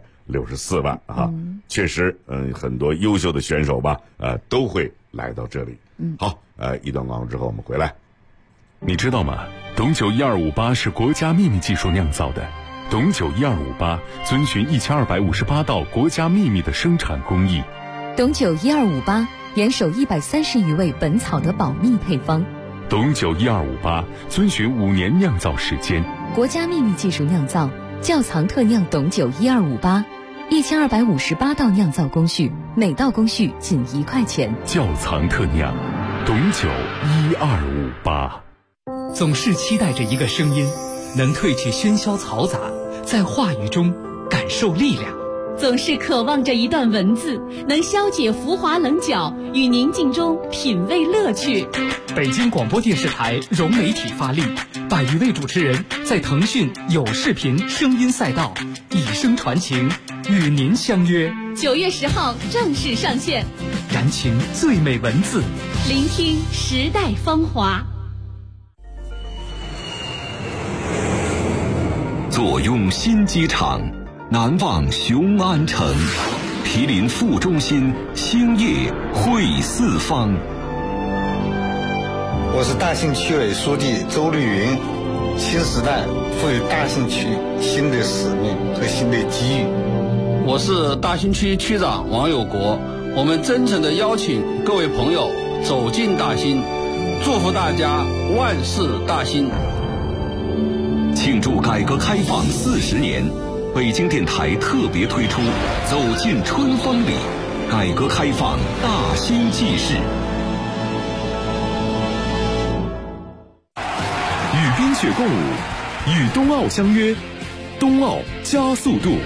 764万确实，很多优秀的选手吧，都会来到这里。好，一段广告之后我们回来。 你知道吗？董酒1258是国家秘密技术酿造的，董酒1258遵循1258道国家秘密的生产工艺。 董酒1258严守130余味本草的保密配方。 董酒1258遵循5年酿造时间， 国家秘密技术酿造，窖藏特酿董酒1258，1258道酿造工序，每道工序仅1块钱。 窖藏特酿，董酒1258。 总是期待着一个声音，能褪去喧嚣嘈杂，在话语中感受力量。 总是渴望着一段文字，能消解浮华棱角，与宁静中品味乐趣。 北京广播电视台融媒体发力，100余位主持人在腾讯有视频声音赛道以声传情，与您相约。 9月10号正式上线， 燃情最美文字， 聆听时代芳华。 坐拥新机场，难忘雄安城，毗邻副中心，兴业汇四方。 我是大兴区委书记周绿云。新时代赋予大兴区新的使命和新的机遇。 我是大兴区区长王有国。我们真诚地邀请各位朋友走进大兴，祝福大家万事大兴。 庆祝改革开放40年，北京电台特别推出走进春风里，改革开放大兴纪事。 与冰雪共舞，与冬奥相约，冬奥加速度。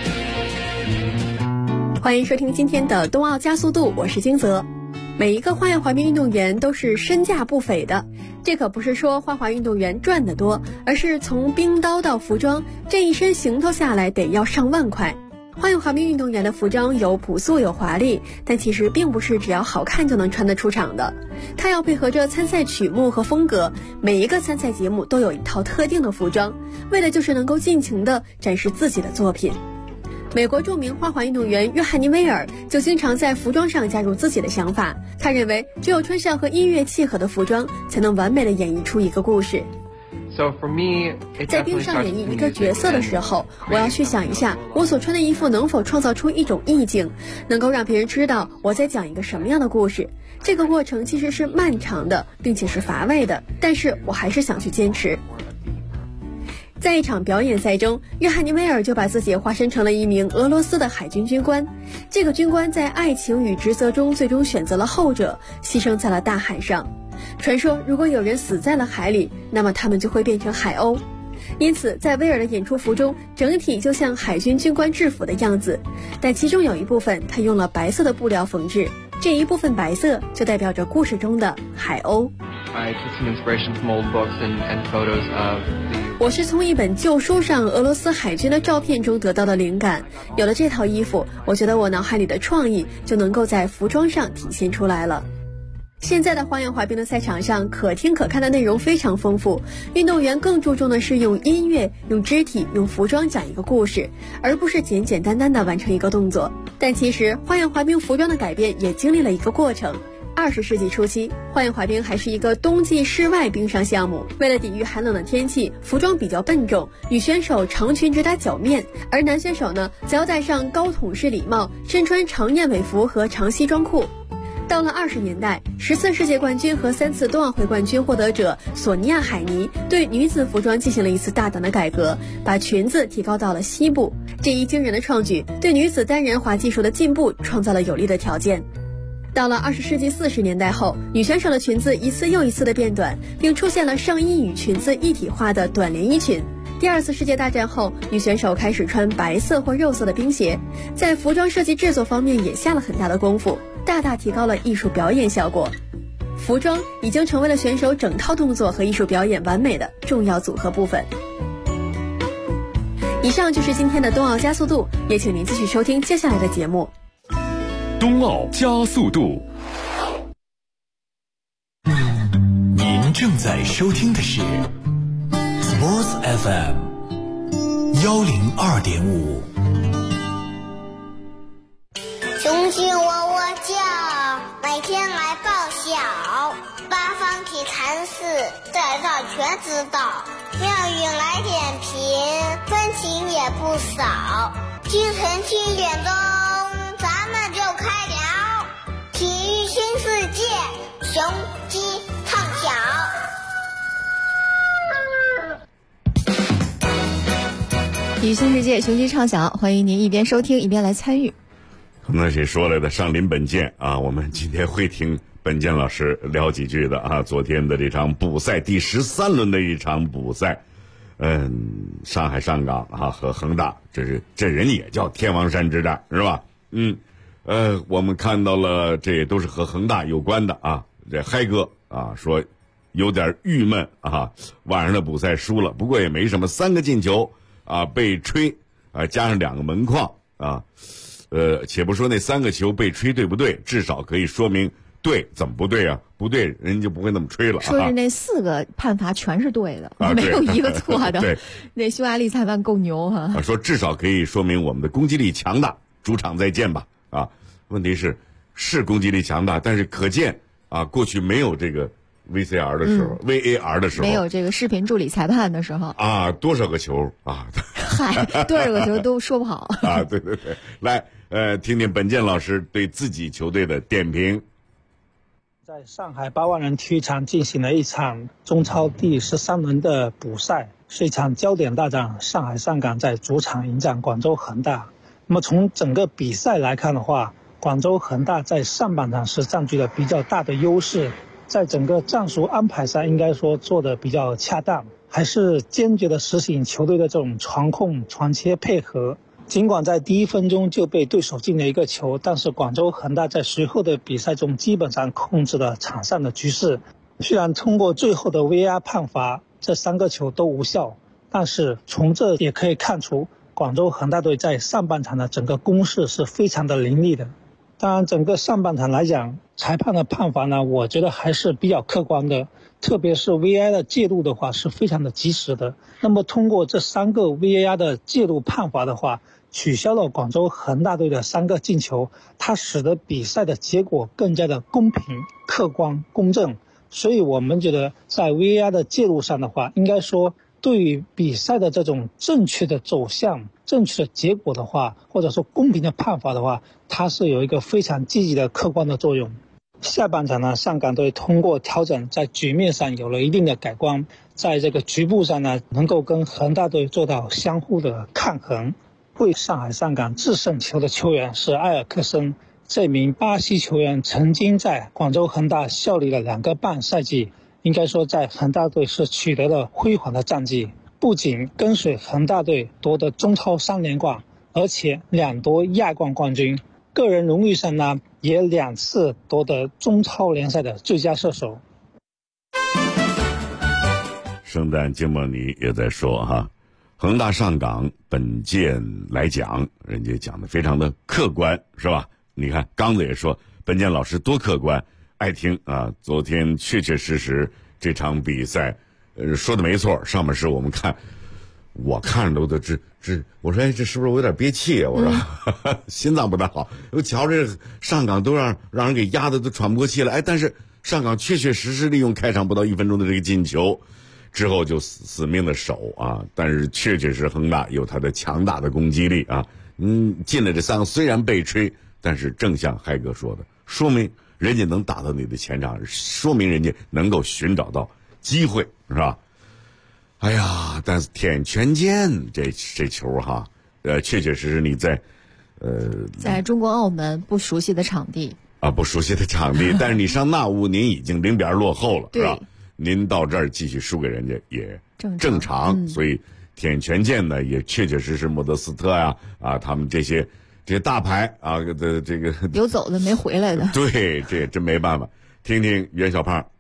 欢迎收听今天的冬奥加速度，我是金泽。每一个花样滑冰运动员都是身价不菲的，这可不是说花滑运动员赚得多，而是从冰刀到服装，这一身行头下来得要上万块。 花样滑冰运动员的服装有朴素有华丽，但其实并不是只要好看就能穿得出场的，它要配合着参赛曲目和风格，每一个参赛节目都有一套特定的服装，为的就是能够尽情地展示自己的作品。美国著名花滑运动员约翰尼·威尔就经常在服装上加入自己的想法，他认为只有穿上和音乐契合的服装，才能完美地演绎出一个故事。在冰上演绎一个角色的时候，我要去想一下我所穿的衣服能否创造出一种意境，能够让别人知道我在讲一个什么样的故事。这个过程其实是漫长的，并且是乏味的，但是我还是想去坚持。在一场表演赛中，约翰尼·威尔就把自己化身成了一名俄罗斯的海军军官。这个军官在爱情与职责中最终选择了后者，牺牲在了大海上。传说如果有人死在了海里，那么他们就会变成海鸥。因此在威尔的演出服中，整体就像海军军官制服的样子，但其中有一部分他用了白色的布料缝制，这一部分白色就代表着故事中的海鸥。我是从一本旧书上俄罗斯海军的照片中得到的灵感，有了这套衣服，我觉得我脑海里的创意就能够在服装上体现出来了。现在的花样滑冰的赛场上，可听可看的内容非常丰富，运动员更注重的是用音乐、用肢体、用服装讲一个故事，而不是简简单单的完成一个动作。但其实花样滑冰服装的改变也经历了一个过程。20世纪初期，花样滑冰还是一个冬季室外冰上项目，为了抵御寒冷的天气，服装比较笨重，女选手长裙直达脚面，而男选手呢，则要戴上高筒式礼帽，身穿长燕尾服和长西装裤。到了20年代，10次世界冠军和3次冬奥会冠军获得者索尼娅·海尼对女子服装进行了一次大胆的改革，把裙子提高到了膝部。这一惊人的创举对女子单人滑技术的进步创造了有利的条件。到了20世纪40年代后，女选手的裙子一次又一次的变短，并出现了上衣与裙子一体化的短连衣裙。第2次世界大战后，女选手开始穿白色或肉色的冰鞋，在服装设计制作方面也下了很大的功夫，大大提高了艺术表演效果。服装已经成为了选手整套动作和艺术表演完美的重要组合部分。以上就是今天的冬奥加速度，也请您继续收听接下来的节目。 冬奥加速度。 您正在收听的是 Sports FM 102.5。 雄鸡喔喔叫，每天来报晓，八方体禅寺在这全知道，妙语来点评，分情也不少。清晨7点钟，咱们就开聊体育新世界，雄鸡唱晓。 体育新世界，雄鸡唱晓，欢迎您一边收听一边来参与。 那谁说来的上林本健啊？我们今天会听本健老师聊几句的啊。昨天的这场补赛第13轮的一场补赛，上海上港啊和恒大，这人也叫天王山之战是吧？我们看到了，这也都是和恒大有关的啊。这嗨哥啊说有点郁闷啊，晚上的补赛输了，不过也没什么，3个进球啊被吹啊，加上2个门框啊。且不说那3个球被吹对不对，至少可以说明对，怎么不对啊？不对，人就不会那么吹了啊。 说是那4个判罚全是对的， 啊、 没有一个错的。 对， 那匈牙利裁判够牛哈。 说至少可以说明我们的攻击力强大，主场再见吧。啊，问题是攻击力强大，但是可见啊，过去没有这个 VCR 的时候、VAR 的时候， 没有这个视频助理裁判的时候啊，多少个球啊？ 嗨，多少个球都说不好啊！对对对，来，听听本健老师对自己球队的点评。 在上海8万人体育场进行了一场中超第13轮的补赛，是一场焦点大战。上海上港在主场迎战广州恒大。那么从整个比赛来看的话，广州恒大在上半场是占据了比较大的优势，在整个战术安排上应该说做得比较恰当，还是坚决地实行球队的这种传控、传切配合。尽管在第1分钟就被对手进了1个球，但是广州恒大在随后的比赛中基本上控制了场上的局势。虽然通过最后的 VAR 判罚，这3个球都无效，但是从这也可以看出， 广州恒大队在上半场的整个攻势是非常的凌厉的。当然整个上半场来讲，裁判的判罚呢，我觉得还是比较客观的，特别是 VAR 的介入的话是非常的及时的。那么通过这3个 VAR 的介入判罚的话，取消了广州恒大队的3个进球，它使得比赛的结果更加的公平、客观、公正。所以我们觉得在 VAR 的介入上的话，应该说对于比赛的这种正确的走向、正确的结果的话，或者说公平的判罚的话，它是有一个非常积极的客观的作用。下半场呢，上港队通过调整在局面上有了一定的改观，在这个局部上呢，能够跟恒大队做到相互的抗衡。为上海上港制胜球的球员是埃尔克森，这名巴西球员曾经在广州恒大效力了2个半赛季，应该说在恒大队是取得了辉煌的战绩，不仅跟随恒大队夺得中超3连冠，而且2夺亚冠冠军，个人荣誉上呢也2次夺得中超联赛的最佳射手。 圣诞金莫尼也在说哈，恒大上港本届来讲，人家讲的非常的客观，是吧？你看刚子也说本届老师多客观，爱听啊。昨天确确实实这场比赛说的没错，上半时我们看，我看着都我说这是不是我有点憋气啊？我说、心脏不太好，我瞧这上港都让人给压的都喘不过气来。但是上港确确实实利用开场不到1分钟的这个进球之后就死命的守啊，但是确确实恒大有他的强大的攻击力啊。进了这3个虽然被吹，但是正像嗨哥说的，说明人家能打到你的前场，说明人家能够寻找到机会，是吧？哎呀，但是天权健这球哈，确确实实你在在中国澳门不熟悉的场地啊，不熟悉的场地，但是你上那屋您已经0比2落后了，是吧？您到这儿继续输给人家也正常，所以天权健呢也确确实实莫德斯特呀他们这些大牌啊的这个有走的没回来的， 对，这也真没办法。听听袁小胖。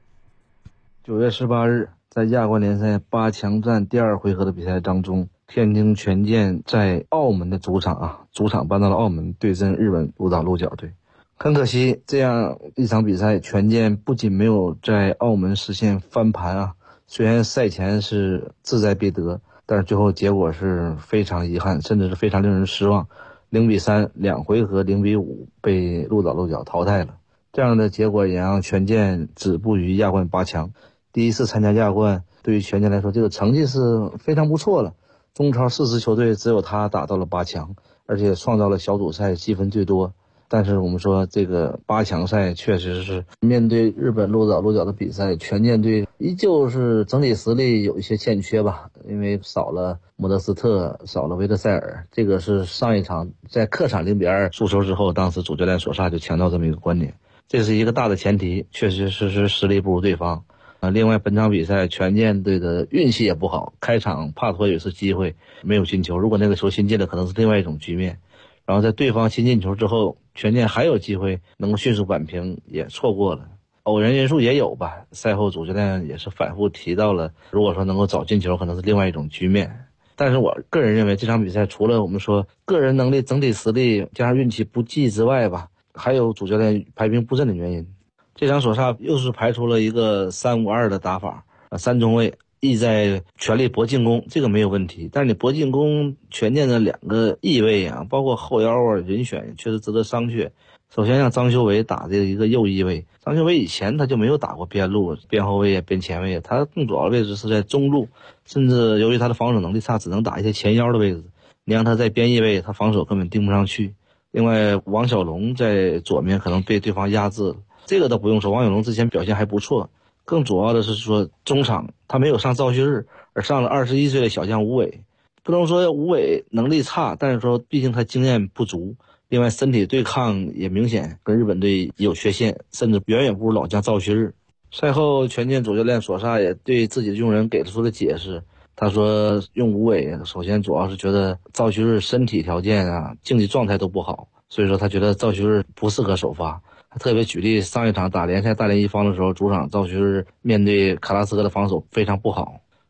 9月18日，在亚冠联赛8强战第2回合的比赛当中，天津权健在澳门的主场搬到了澳门对阵日本鹿岛鹿角队。很可惜，这样一场比赛，权健不仅没有在澳门实现翻盘虽然赛前是志在必得，但是最后结果是非常遗憾，甚至是非常令人失望。0比3，两回合0比5被鹿岛鹿角淘汰了。这样的结果也让权健止步于亚冠8强。第一次参加亚冠，对于权健来说，这个成绩是非常不错了。中超4支球队只有他打到了8强，而且创造了小组赛积分最多。但是我们说这个8强赛确实是面对日本鹿岛鹿角的比赛，权健队依旧是整体实力有一些欠缺吧，因为少了莫德斯特，少了维特塞尔，这个是上一场在客场0比2输球之后，当时主教练索萨就强调这么一个观点，这是一个大的前提，确确实实实力不如对方。另外本场比赛权健队的运气也不好，开场帕托有一次机会没有进球，如果那个球新进了可能是另外一种局面。然后在对方新进球之后，权健还有机会能够迅速扳平，也错过了。偶然因素也有吧，赛后主教练也是反复提到了，如果说能够早进球可能是另外一种局面。但是我个人认为这场比赛除了我们说个人能力整体实力加上运气不济之外吧，还有主教练排兵布阵的原因。这场索萨又是排出了一个3-5-2的打法，3中卫意在全力搏进攻，这个没有问题。但是你搏进攻，权健的2个翼位包括后腰人选确实值得商榷。首先让张修为打这一个右翼位，张修为以前他就没有打过边路、边后卫、边前卫，他更主要的位置是在中路，甚至由于他的防守能力差，只能打一些前腰的位置。你让他在边翼位，他防守根本盯不上去。另外王小龙在左面可能被对方压制了，这个都不用说，王小龙之前表现还不错。更主要的是说中场他没有上赵旭日，而上了21岁的小将吴伟。不能说吴伟能力差，但是说毕竟他经验不足，另外身体对抗也明显跟日本队有缺陷，甚至远远不如老将赵旭日。赛后权健主教练索萨也对自己的用人给出了解释，他说用吴伟首先主要是觉得赵旭日身体条件竞技状态都不好，所以说他觉得赵旭日不适合首发。他特别举例上一场打联赛大连一方的时候，主场赵旭日面对卡拉斯克的防守非常不好，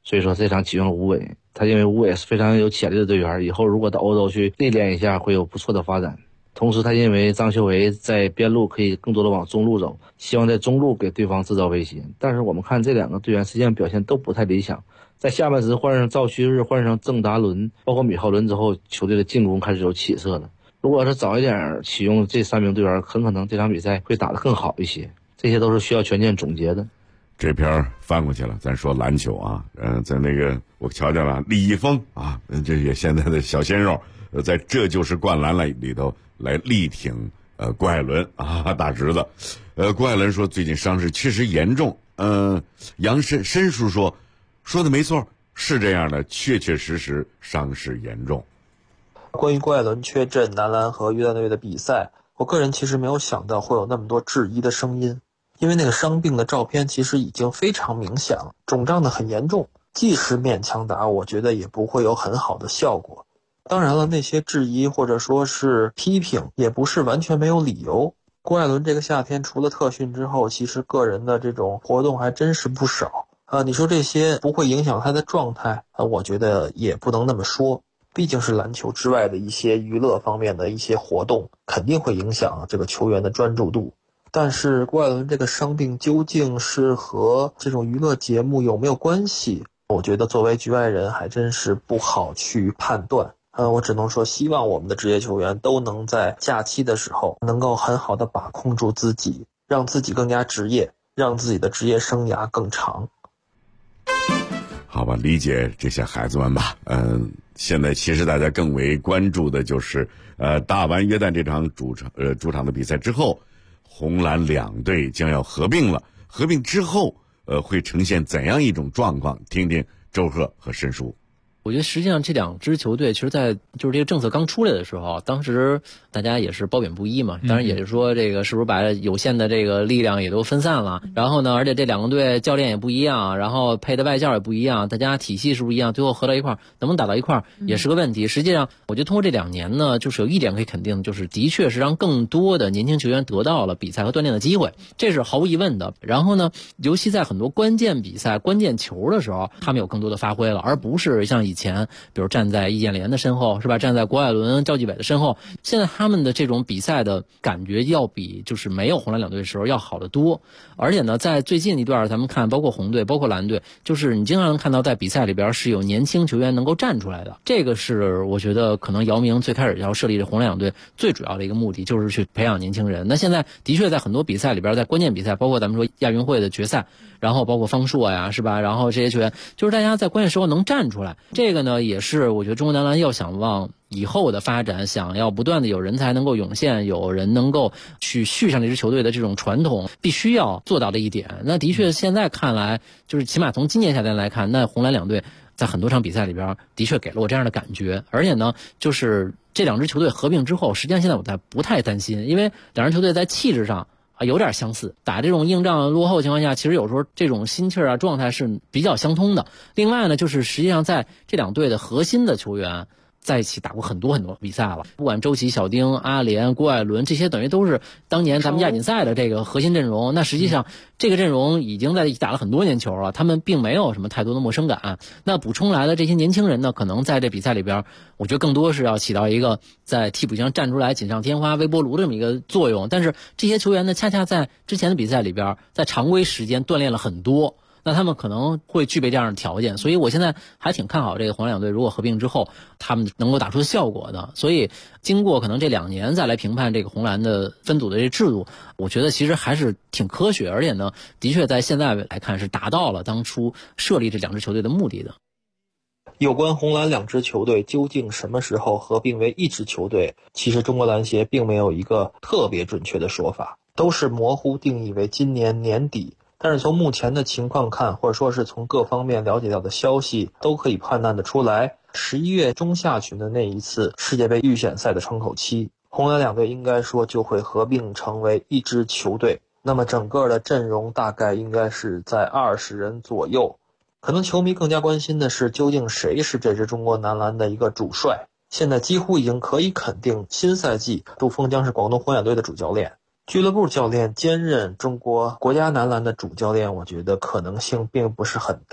所以说这场启用了吴伟，他认为吴伟是非常有潜力的队员，以后如果到欧洲去历练一下会有不错的发展。同时他认为张修为在边路可以更多的往中路走，希望在中路给对方制造威胁。但是我们看这两个队员实际上表现都不太理想，在下半时换上赵旭日，换上郑达伦，包括米浩伦之后，球队的进攻开始有起色了。如果是早一点启用这3名队员，很可能这场比赛会打得更好一些。这些都是需要全面总结的。 这篇翻过去了，咱说篮球啊，在那个我瞧见了李易峰啊，这也现在的小鲜肉，在这就是灌篮了里头来力挺郭艾伦啊，大侄子。郭艾伦说最近伤势确实严重，杨申叔说的没错，是这样的，确确实实伤势严重。 关于郭艾伦缺阵男篮和约旦队的比赛，我个人其实没有想到会有那么多质疑的声音。因为那个伤病的照片其实已经非常明显了，肿胀得很严重，即使勉强打，我觉得也不会有很好的效果。当然了，那些质疑或者说是批评也不是完全没有理由。郭艾伦这个夏天除了特训之后，其实个人的这种活动还真是不少你说这些不会影响他的状态我觉得也不能那么说，毕竟是篮球之外的一些娱乐方面的一些活动，肯定会影响这个球员的专注度。但是郭艾伦这个伤病究竟是和这种娱乐节目有没有关系，我觉得作为局外人还真是不好去判断。我只能说希望我们的职业球员都能在假期的时候能够很好的把控住自己，让自己更加职业，让自己的职业生涯更长。 好吧，理解这些孩子们吧。现在其实大家更为关注的就是打完约旦这场主场的比赛之后，红蓝两队将要合并了，合并之后会呈现怎样一种状况？听听周贺和申叔。 我觉得实际上这2支球队，其实在就是这个政策刚出来的时候，当时大家也是褒贬不一嘛。当然也是说这个是不是把有限的这个力量也都分散了，然后呢，而且这2个队教练也不一样，然后配的外教也不一样，大家体系是不是一样？最后合到一块儿，能不能打到一块儿也是个问题。实际上，我觉得通过这2年呢，就是有一点可以肯定的，就是的确是让更多的年轻球员得到了比赛和锻炼的机会，这是毫无疑问的。然后呢，尤其在很多关键比赛、关键球的时候，他们有更多的发挥了，而不是像以前，比如站在易建联的身后，是吧？站在郭艾伦、赵继伟的身后。现在他们的这种比赛的感觉要比就是没有红蓝两队的时候要好得多。而且呢，在最近一段咱们看，包括红队、包括蓝队，就是你经常能看到在比赛里边是有年轻球员能够站出来的。这个是我觉得可能姚明最开始要设立这红蓝两队最主要的一个目的，就是去培养年轻人。那现在的确在很多比赛里边，在关键比赛，包括咱们说亚运会的决赛，然后包括方硕呀，是吧？然后这些球员，就是大家在关键时候能站出来。这个呢，也是我觉得中国男篮要想往以后的发展，想要不断的有人才能够涌现，有人能够去续上这支球队的这种传统，必须要做到的一点。那的确现在看来，就是起码从今年夏天来看，那红蓝两队在很多场比赛里边的确给了我这样的感觉。而且呢，就是这2支球队合并之后，实际上现在我不太担心，因为2支球队在气质上有点相似，打这种硬仗落后的情况下，其实有时候这种心气儿状态是比较相通的。另外呢，就是实际上在这2队的核心的球员在一起打过很多比赛了，不管周琦、小丁、阿联、郭艾伦，这些等于都是当年咱们亚锦赛的这个核心阵容。那实际上这个阵容已经在一起打了很多年球了，他们并没有什么太多的陌生感。那补充来的这些年轻人呢，可能在这比赛里边，我觉得更多是要起到一个在替补席上站出来锦上添花、微波炉的这么一个作用。但是这些球员呢，恰恰在之前的比赛里边，在常规时间锻炼了很多，那他们可能会具备这样的条件，所以我现在还挺看好这个红蓝两队如果合并之后，他们能够打出效果的。所以经过可能这2年再来评判这个红蓝的分组的这制度，我觉得其实还是挺科学，而且呢，的确在现在来看是达到了当初设立这2支球队的目的的。 有关红蓝2支球队究竟什么时候合并为1支球队，其实中国篮协并没有一个特别准确的说法，都是模糊定义为今年年底。但是从目前的情况看，或者说是从各方面了解到的消息，都可以判断得出来，11月中下旬的那一次世界杯预选赛的窗口期，红蓝两队应该说就会合并成为1支球队。那么整个的阵容大概应该是在20人左右。可能球迷更加关心的是，究竟谁是这支中国男篮的一个主帅。现在几乎已经可以肯定，新赛季杜锋将是广东宏远队的主教练。俱乐部教练兼任中国国家男篮的主教练，我觉得可能性并不是很大。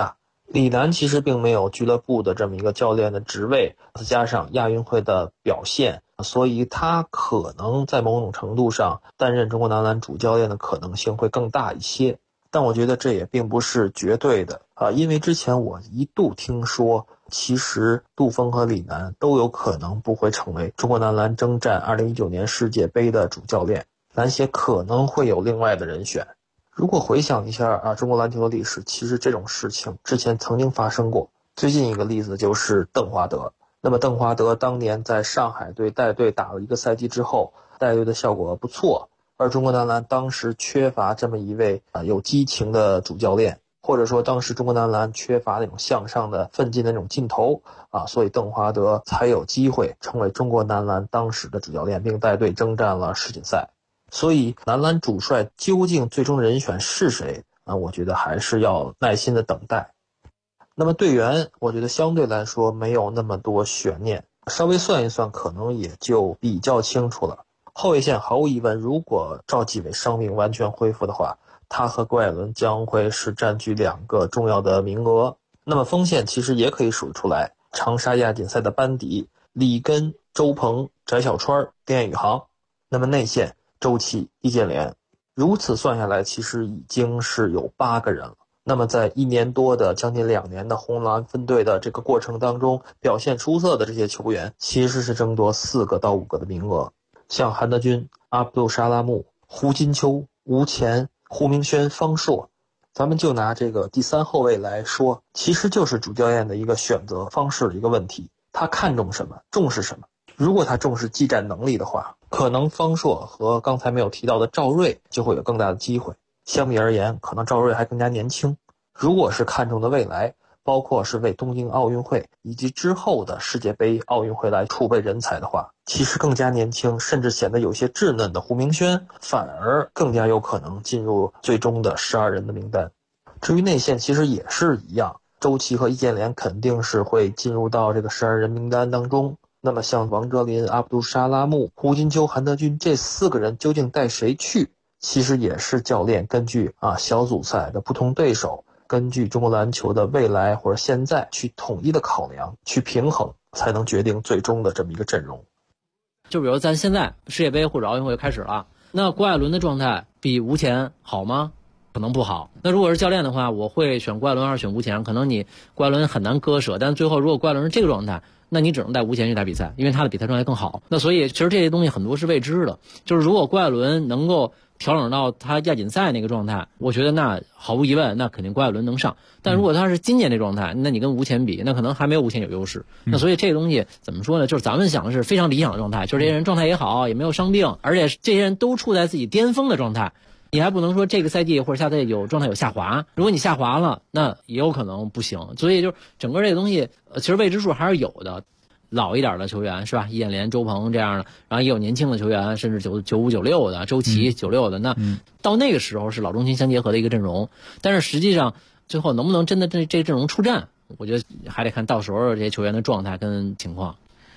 李楠其实并没有俱乐部的这么一个教练的职位，再加上亚运会的表现，所以他可能在某种程度上担任中国男篮主教练的可能性会更大一些。但我觉得这也并不是绝对的因为之前我一度听说，其实杜锋和李楠都有可能不会成为中国男篮征战2019年世界杯的主教练，篮协可能会有另外的人选。如果回想一下中国篮球的历史，其实这种事情之前曾经发生过。最近一个例子就是邓华德。那么邓华德当年在上海队带队打了一个赛季之后，带队的效果不错，而中国男篮当时缺乏这么一位有激情的主教练，或者说当时中国男篮缺乏那种向上的奋进的那种劲头所以邓华德才有机会成为中国男篮当时的主教练，并带队征战了世锦赛。所以男篮主帅究竟最终人选是谁我觉得还是要耐心的等待。那么队员我觉得相对来说没有那么多悬念，稍微算一算可能也就比较清楚了。后卫线毫无疑问，如果赵继伟伤病完全恢复的话，他和郭艾伦将会是占据2个重要的名额。那么锋线其实也可以数出来，长沙亚锦赛的班底李根、周鹏、翟小川、丁宇航。那么内线周琦、易建联，如此算下来其实已经是有8个人了。那么在1年多的将近2年的红蓝分队的这个过程当中，表现出色的这些球员其实是争夺4个到5个的名额，像韩德君、阿卜杜沙拉木、胡金秋、吴前、胡明轩、方硕。咱们就拿这个第3后卫来说，其实就是主教练的一个选择方式的一个问题，他看重什么，重视什么。如果他重视技战能力的话，可能方硕和刚才没有提到的赵睿就会有更大的机会。相比而言，可能赵睿还更加年轻。如果是看重的未来，包括是为东京奥运会以及之后的世界杯、奥运会来储备人才的话，其实更加年轻，甚至显得有些稚嫩的胡明轩，反而更加有可能进入最终的12人的名单。至于内线，其实也是一样，周琦和易建联肯定是会进入到这个12人名单当中。那么像王哲林、阿卜杜沙拉木、胡金秋、韩德君这4个人究竟带谁去，其实也是教练根据小组赛的不同对手，根据中国篮球的未来或者现在去统一的考量，去平衡，才能决定最终的这么一个阵容。 就比如咱现在世界杯或者奥运会开始了，那郭艾伦的状态比吴前好吗？可能不好。那如果是教练的话，我会选郭艾伦还是选吴前？可能你郭艾伦很难割舍，但最后如果郭艾伦是这个状态，那你只能带吴前去打比赛，因为他的比赛状态更好。那所以其实这些东西很多是未知的，就是如果郭艾伦能够调整到他亚锦赛那个状态，我觉得那毫无疑问，那肯定郭艾伦能上。但如果他是今年这状态，那你跟吴前比，那可能还没有吴前有优势。那所以这个东西怎么说呢？就是咱们想的是非常理想的状态，就是这些人状态也好，也没有伤病，而且这些人都处在自己巅峰的状态。你还不能说这个赛季或者下赛季有状态有下滑，如果你下滑了，那也有可能不行。所以就整个这个东西，其实未知数还是有的。老一点的球员是吧？易建联、周鹏这样的，然后也有年轻的球员，甚至95、96的，周琦96的。那到那个时候是老中青相结合的一个阵容，但是实际上最后能不能真的这个阵容出战，我觉得还得看到时候这些球员的状态跟情况。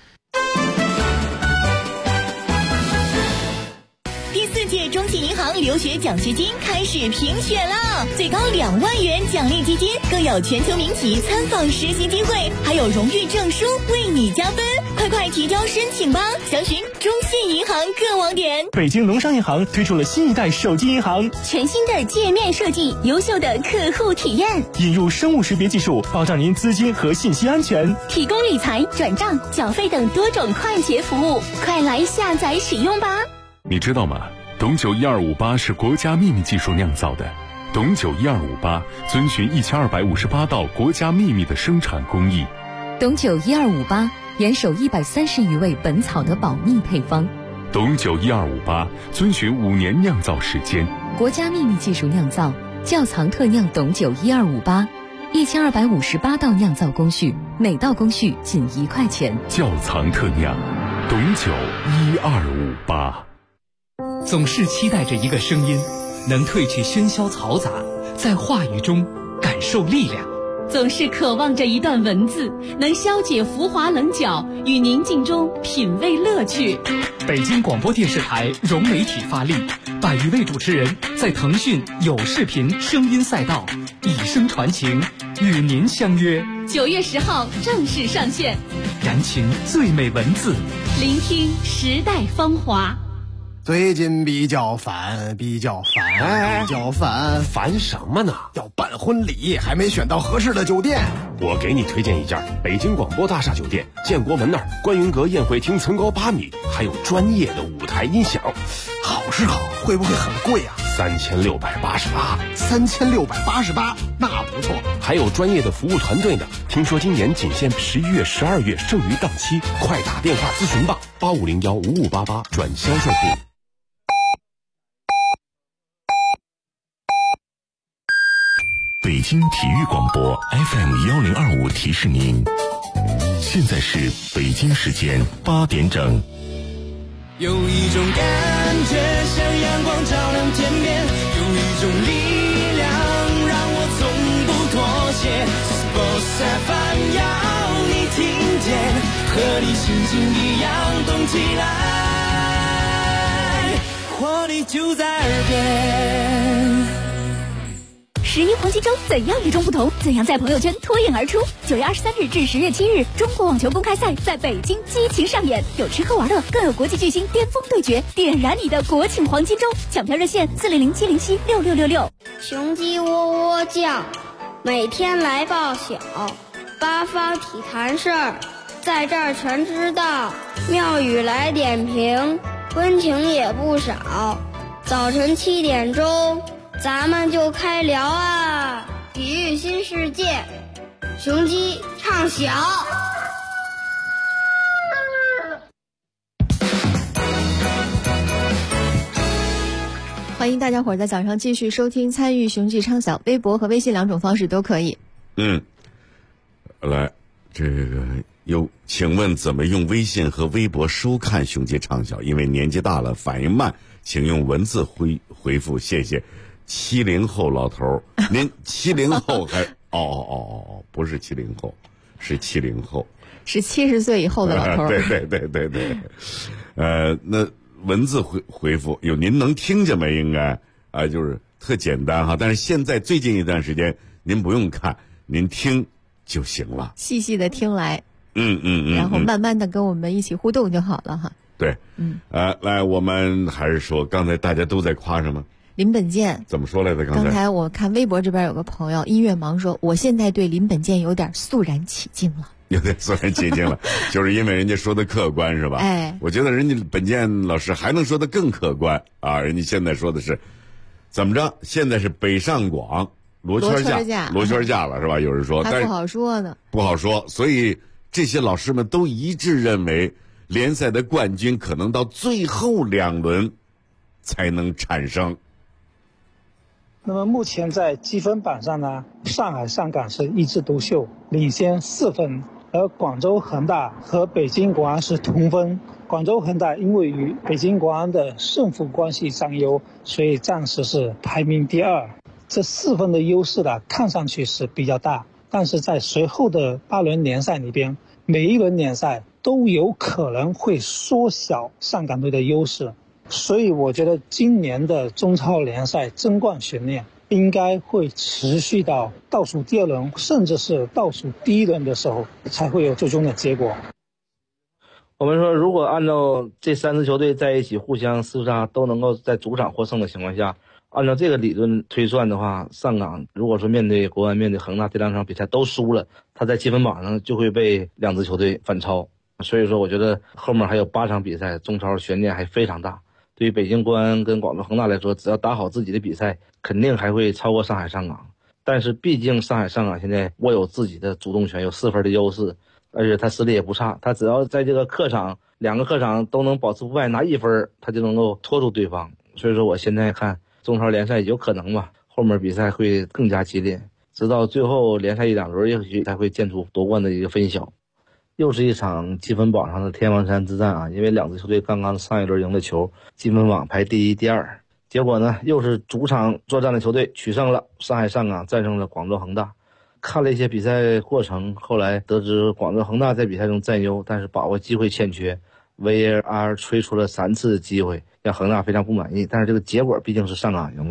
第4届中信银行留学奖学金开始评选了，最高2万元奖励基金，更有全球民企参访实习机会，还有荣誉证书为你加分。快提交申请吧，详询中信银行各网点。 北京农商银行推出了新一代手机银行， 全新的界面设计，优秀的客户体验， 引入生物识别技术，保障您资金和信息安全， 提供理财、转账、缴费等多种快捷服务，快来下载使用吧。 你知道吗？董酒1258是国家秘密技术酿造的。董酒1258遵循1258道国家秘密的生产工艺。 董酒1258严守130余味本草的保密配方。 董酒1258遵循5年酿造时间， 国家秘密技术酿造，窖藏特酿董酒1258，1258道酿造工序，每道工序仅1块钱。 窖藏特酿，董酒1258。 总是期待着一个声音，能褪去喧嚣嘈杂，在话语中感受力量。 总是渴望着一段文字，能消解浮华棱角，与宁静中品味乐趣。 北京广播电视台融媒体发力，100余位主持人在腾讯有视频声音赛道以声传情，与您相约 9月10号正式上线， 燃情最美文字， 聆听时代芳华。 最近比较烦， 烦什么呢？ 要办婚礼，还没选到合适的酒店。 我给你推荐一家北京广播大厦酒店，建国门那儿观云阁宴会厅层高8米，还有专业的舞台音响。 好是好，会不会很贵啊？3688，那不错。 还有专业的服务团队呢。听说今年仅限11月、12月剩余档期，快打电话咨询吧，85015588转销售部。 北京体育广播 FM1025提示您，现在是北京时间8点整。 有一种感觉像阳光照亮天边，有一种力量让我从不妥协。Sports FM 要你听见，和你心情一样动起来，活力就在耳边。 11黄金周怎样与众不同？怎样在朋友圈脱颖而出？9月23日至10月7日，中国网球公开赛在北京激情上演，有吃喝玩乐，更有国际巨星巅峰对决，点燃你的国庆黄金周！抢票热线400-707-6666。 雄鸡喔喔叫，每天来报晓，八方体坛事儿，在这儿全知道。庙宇来点评，温情也不少。早晨7点钟。咱们就开聊啊！体育新世界，雄鸡唱晓。 欢迎大家伙在早上继续收听参与雄鸡唱晓，微博和微信2种方式都可以。 来，这个请问怎么用微信和微博收看雄鸡唱晓？因为年纪大了，反应慢，请用文字回复，谢谢。70后老头，您70后还不是70后，是70后， 是70岁以后的老头。 对，那文字回复有您能听见没？应该就是特简单哈。但是现在最近一段时间，您不用看，您听就行了， 细细的听来， 然后慢慢的跟我们一起互动就好了哈。 对，来，我们还是说刚才大家都在夸什么？ 林本健怎么说来的？ 刚才我看微博这边有个朋友音乐盲说，我现在对林本健有点肃然起敬了。 有点肃然起敬了，就是因为人家说的客观是吧？我觉得人家本健老师还能说的更客观啊！人家现在说的是怎么着？现在是北上广罗圈架了是吧？有人说， 还不好说呢， 不好说。所以这些老师们都一致认为，联赛的冠军可能到最后2轮才能产生。 那么目前在积分榜上呢，上海上港是一枝独秀，领先4分，而广州恒大和北京国安是同分。广州恒大因为与北京国安的胜负关系占优，所以暂时是排名第2。这4分的优势呢，看上去是比较大，但是在随后的8轮联赛里边，每一轮联赛都有可能会缩小上港队的优势。所以我觉得今年的中超联赛争冠悬念应该会持续到倒数第2轮，甚至是倒数第1轮的时候才会有最终的结果。 我们说，如果按照这3支球队在一起互相厮杀，都能够在主场获胜的情况下，按照这个理论推算的话，上港如果说面对国安、面对恒大这2场比赛都输了，他在积分榜上就会被2支球队反超。所以说，我觉得后面还有8场比赛，中超悬念还非常大。对于北京国安跟广州恒大来说，只要打好自己的比赛，肯定还会超过上海上港。但是毕竟上海上港现在握有自己的主动权，有4分的优势，而且他实力也不差，他只要在这个客场2个客场都能保持不败，拿1分，他就能够拖住对方。所以说我现在看中超联赛有可能吧，后面比赛会更加激烈，直到最后联赛1-2轮也许才会见出夺冠的一个分晓。又是一场积分榜上的天王山之战啊！因为2支球队刚刚上一轮赢的球，积分榜排第1、第2。结果呢，又是主场作战的球队取胜了，上海上港战胜了广州恒大。看了一些比赛过程，后来得知广州恒大在比赛中占优，但是把握机会欠缺， VAR 吹出了3次机会，让恒大非常不满意。但是这个结果毕竟是上港赢了，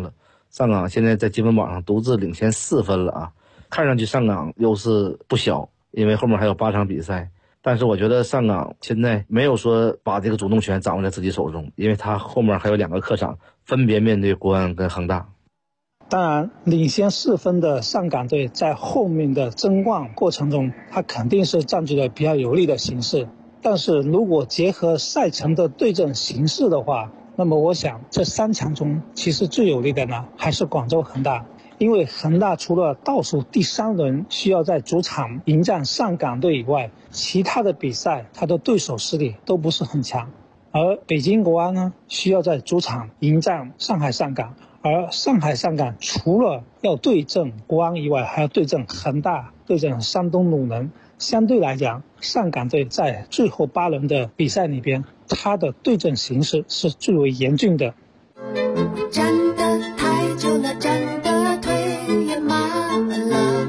上港现在在积分榜上独自领先4分了啊，看上去上港优势不小，因为后面还有8场比赛。但是我觉得上港现在没有说把这个主动权掌握在自己手中，因为他后面还有2个客场，分别面对国安跟恒大。 当然，领先4分的上港队在后面的争冠过程中，他肯定是占据了比较有利的形势。但是如果结合赛程的对阵形势的话，那么我想这3强中其实最有利的呢还是广州恒大。因为恒大除了倒数第3轮需要在主场迎战上港队以外，其他的比赛他的对手实力都不是很强。而北京国安呢，需要在主场迎战上海上港，而上海上港除了要对阵国安以外，还要对阵恒大，对阵山东鲁能。相对来讲，上港队在最后8轮的比赛里边，他的对阵形势是最为严峻的。 站得太久了，站得腿也麻了，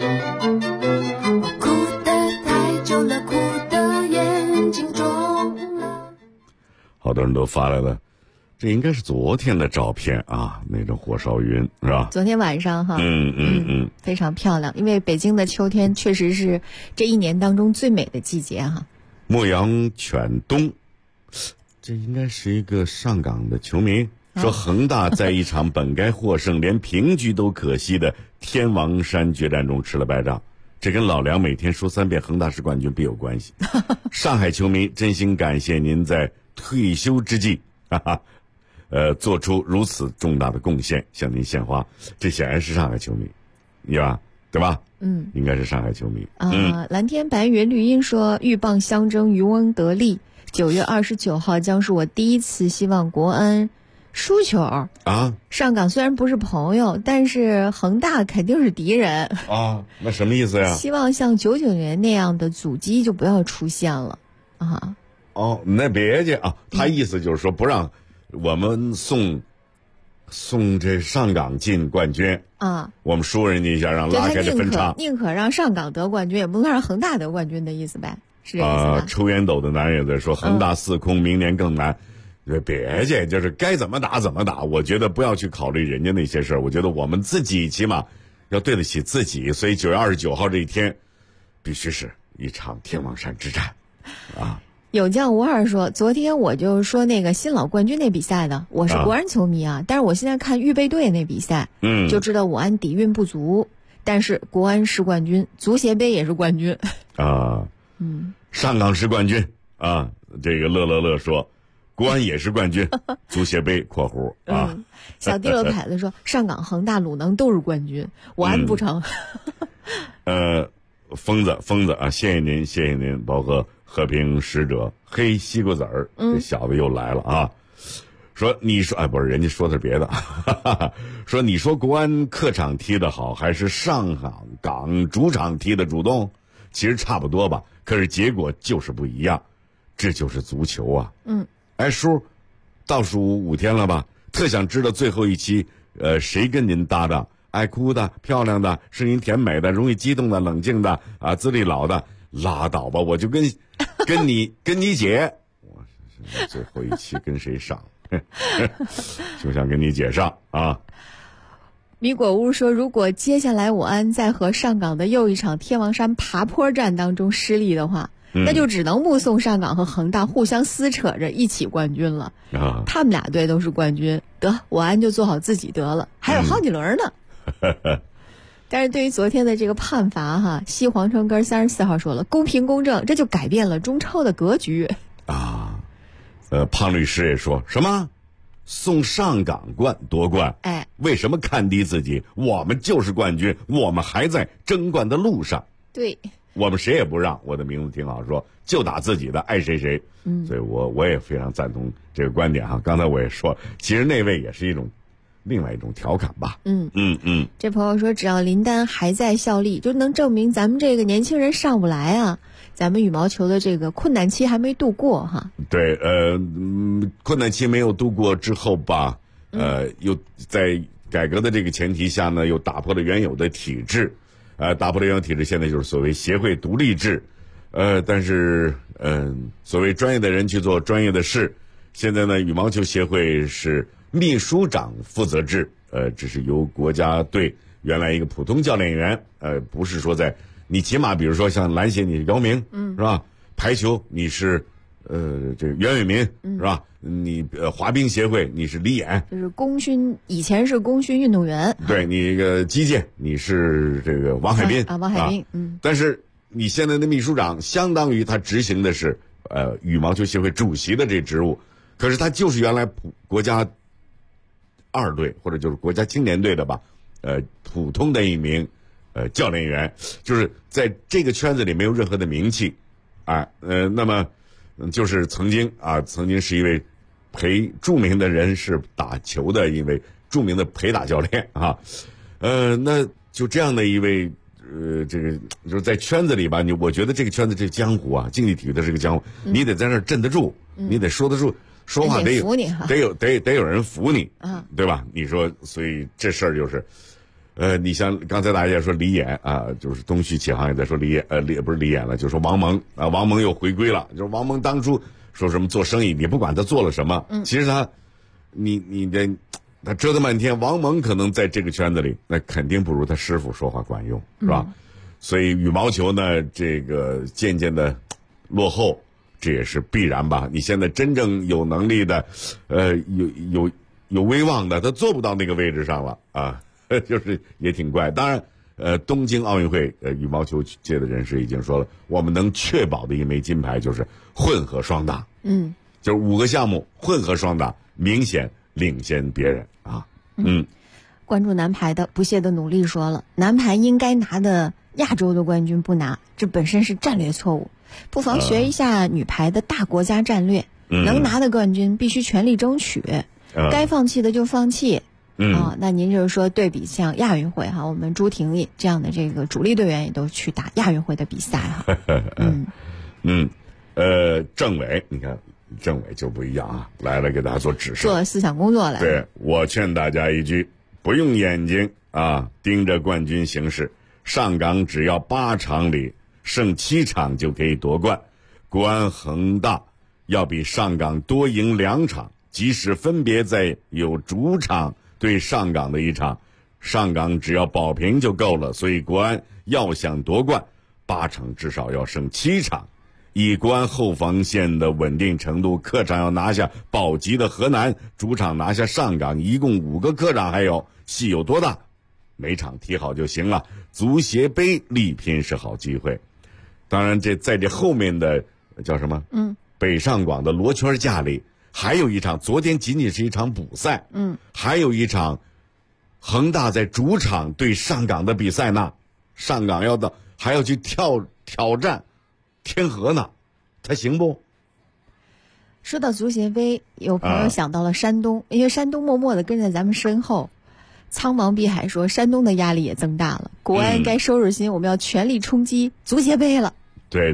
哭得太久了，哭得眼睛肿了。 好多人都发来了，这应该是昨天的照片啊，那种火烧云是吧？ 昨天晚上哈，非常漂亮。因为北京的秋天确实是这1年当中最美的季节哈。 牧羊犬东，这应该是一个上港的球迷。说恒大在一场本该获胜连平局都可惜的天王山决战中吃了败仗，这跟老梁每天说3遍恒大是冠军必有关系。上海球迷真心感谢您在退休之际做出如此重大的贡献，向您献花。这显然是上海球迷，对吧？应该是上海球迷。 蓝天白云绿茵说，鹬蚌相争，渔翁得利。9月29号将是我第一次希望国安输球啊！上港虽然不是朋友，但是恒大肯定是敌人啊！那什么意思呀？ 希望像99年那样的阻击就不要出现了啊！ 那别介啊！他意思就是说不让我们送这上港进冠军啊！我们输人家一下，让拉开这分差， 宁可让上港得冠军，也不能让恒大得冠军的意思呗？是这意思吧？ 抽烟斗的男人也在说恒大4空，明年更难。别介，就是该怎么打怎么打。我觉得不要去考虑人家那些事儿，我觉得我们自己起码要对得起自己。所以9月29号这一天，必须是一场天王山之战啊！ 有将无二说，昨天我就说那个新老冠军那比赛的，我是国安球迷啊，但是我现在看预备队那比赛，就知道我安底蕴不足，但是国安是冠军，足协杯也是冠军啊，上港是冠军啊，这个乐说。国安也是冠军，足协杯括弧啊。 小地罗凯子说，上港、恒大、鲁能都是冠军，我安不成。 疯子啊，谢谢您，包括和平使者黑西瓜子儿，这小子又来了啊。说你说不是，人家说的是别的，说你说国安客场踢得好，还是上港主场踢得主动？其实差不多吧，可是结果就是不一样，这就是足球啊。叔，倒数5天了吧？特想知道最后一期，谁跟您搭档？爱哭的、漂亮的、声音甜美的、容易激动的、冷静的啊，资历老的，拉倒吧！我就跟你姐，我最后一期跟谁上？就想跟你姐上啊。 米果屋说，如果接下来我安在和上港的又一场天王山爬坡战当中失利的话，那就只能目送上港和恒大互相撕扯着一起冠军了啊！他们俩队都是冠军，得我安就做好自己得了，还有好几轮呢。但是对于昨天的这个判罚哈，西黄城根34号说了，公平公正，这就改变了中超的格局啊。胖律师也说什么送上港夺冠，为什么看低自己？我们就是冠军，我们还在争冠的路上。 对。 我们谁也不让，我的名字挺好说，就打自己的，爱谁谁。所以我也非常赞同这个观点哈。刚才我也说，其实那位也是另外一种调侃吧。 这朋友说，只要林丹还在效力，就能证明咱们这个年轻人上不来啊。咱们羽毛球的这个困难期还没度过哈。 对，困难期没有度过之后吧，又在改革的这个前提下呢，又打破了原有的体制。打破了原有体制，现在就是所谓协会独立制，但是所谓专业的人去做专业的事。现在呢，羽毛球协会是秘书长负责制， 只是由国家队原来一个普通教练员，不是说在你起码比如说像篮协你是姚明，是吧？排球你是这个袁伟民，是吧？你滑冰协会你是李岩， 就是功勋，以前是功勋运动员。 对，你一个击剑你是这个王海滨王海滨， 但是你现在的秘书长相当于他执行的是羽毛球协会主席的这职务，可是他就是原来国家2队或者就是国家青年队的吧，普通的一名教练员，就是在这个圈子里没有任何的名气，那么就是曾经是一位著名的人是打球的一位著名的陪打教练啊，那就这样的一位这个就是在圈子里吧，我觉得这个圈子这江湖啊，竞技体育的这个江湖，你得在那儿镇得住，你得说得住，说话得有人服你，对吧？你说，所以这事儿就是。你像刚才大家也说李岩啊，就是东旭启航也在说不是李岩了，就说王蒙啊，王蒙又回归了。就是王蒙当初说什么做生意，你不管他做了什么，其实他折腾半天，王蒙可能在这个圈子里，那肯定不如他师傅说话管用，是吧？所以羽毛球呢，这个渐渐的落后，这也是必然吧。你现在真正有能力的，有威望的，他做不到那个位置上了啊。就是也挺怪，当然，东京奥运会羽毛球界的人士已经说了，我们能确保的一枚金牌就是混合双打，就是5个项目混合双打明显领先别人啊， 关注男排的不懈的努力说了，男排应该拿的亚洲的冠军不拿，这本身是战略错误，不妨学一下女排的大国家战略，能拿的冠军必须全力争取，该放弃的就放弃。那您就是说对比像亚运会哈，我们朱婷这样的这个主力队员也都去打亚运会的比赛哈。 政委，你看政委就不一样啊，来了给大家做指示， 做思想工作来。 对，我劝大家一句，不用眼睛盯着冠军形势，上港只要8场里胜7场就可以夺冠，国安恒大要比上港多赢2场，即使分别在有主场对上港的1场，上港只要保平就够了，所以国安要想夺冠，8场至少要胜7场。以国安后防线的稳定程度，客场要拿下保级的河南，主场拿下上港，一共5个客场，还有戏有多大？每场踢好就行了。足协杯力拼是好机会。当然，在这后面的叫什么？北上广的罗圈架里。还有一场，昨天仅仅是一场补赛，还有一场恒大在主场对上港的比赛呢，上港还要去挑战天河呢，他行不？ 说到足协杯，有朋友想到了山东，因为山东默默的跟在咱们身后，苍茫碧海说山东的压力也增大了，国安该收拾心，我们要全力冲击足协杯了。 对，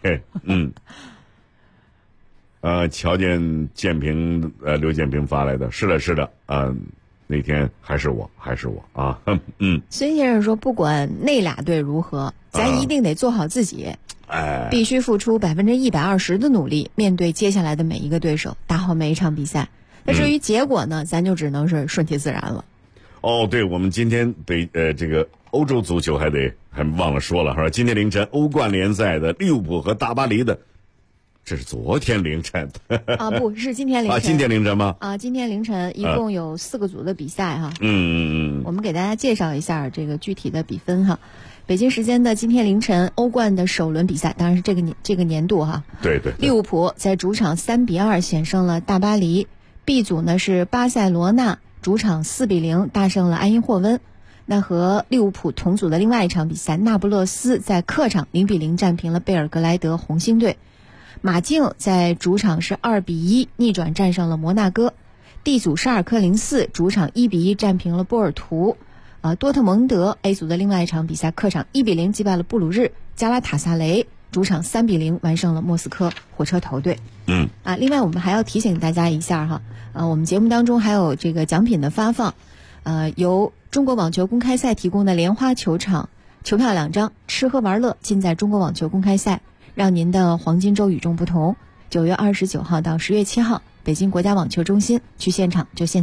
瞧见刘建平发来的，是的，那天还是我啊， 孙先生说，不管那俩队如何，咱一定得做好自己，必须付出120%的努力，面对接下来的每一个对手，打好每一场比赛。那至于结果呢，咱就只能是顺其自然了。 对，我们今天这个欧洲足球还忘了说了，是吧？今天凌晨欧冠联赛的利物浦和大巴黎的。这是昨天凌晨不是今天凌晨今天凌晨吗？ 今天凌晨一共有4个组的比赛哈。我们给大家介绍一下这个具体的比分哈。北京时间的今天凌晨，欧冠的首轮比赛，当然是这个年度哈。 对。 利物浦在主场3-2险胜了大巴黎。B 组呢是巴塞罗那主场4-0大胜了埃因霍温。那和利物浦同组的另外一场比赛，那不勒斯在客场0-0战平了贝尔格莱德红星队。马竞在主场是2-1逆转战胜了摩纳哥。D 组沙尔克04主场1-1战平了波尔图。多特蒙德 A 组的另外一场比赛，客场1-0击败了布鲁日。加拉塔萨雷主场3-0完胜了莫斯科火车头队。另外我们还要提醒大家一下哈，我们节目当中还有这个奖品的发放，由中国网球公开赛提供的莲花球场球票2张，吃喝玩乐尽在中国网球公开赛。让您的黄金周与众不同。9月29号到10月7号，北京国家网球中心，去现场就现在。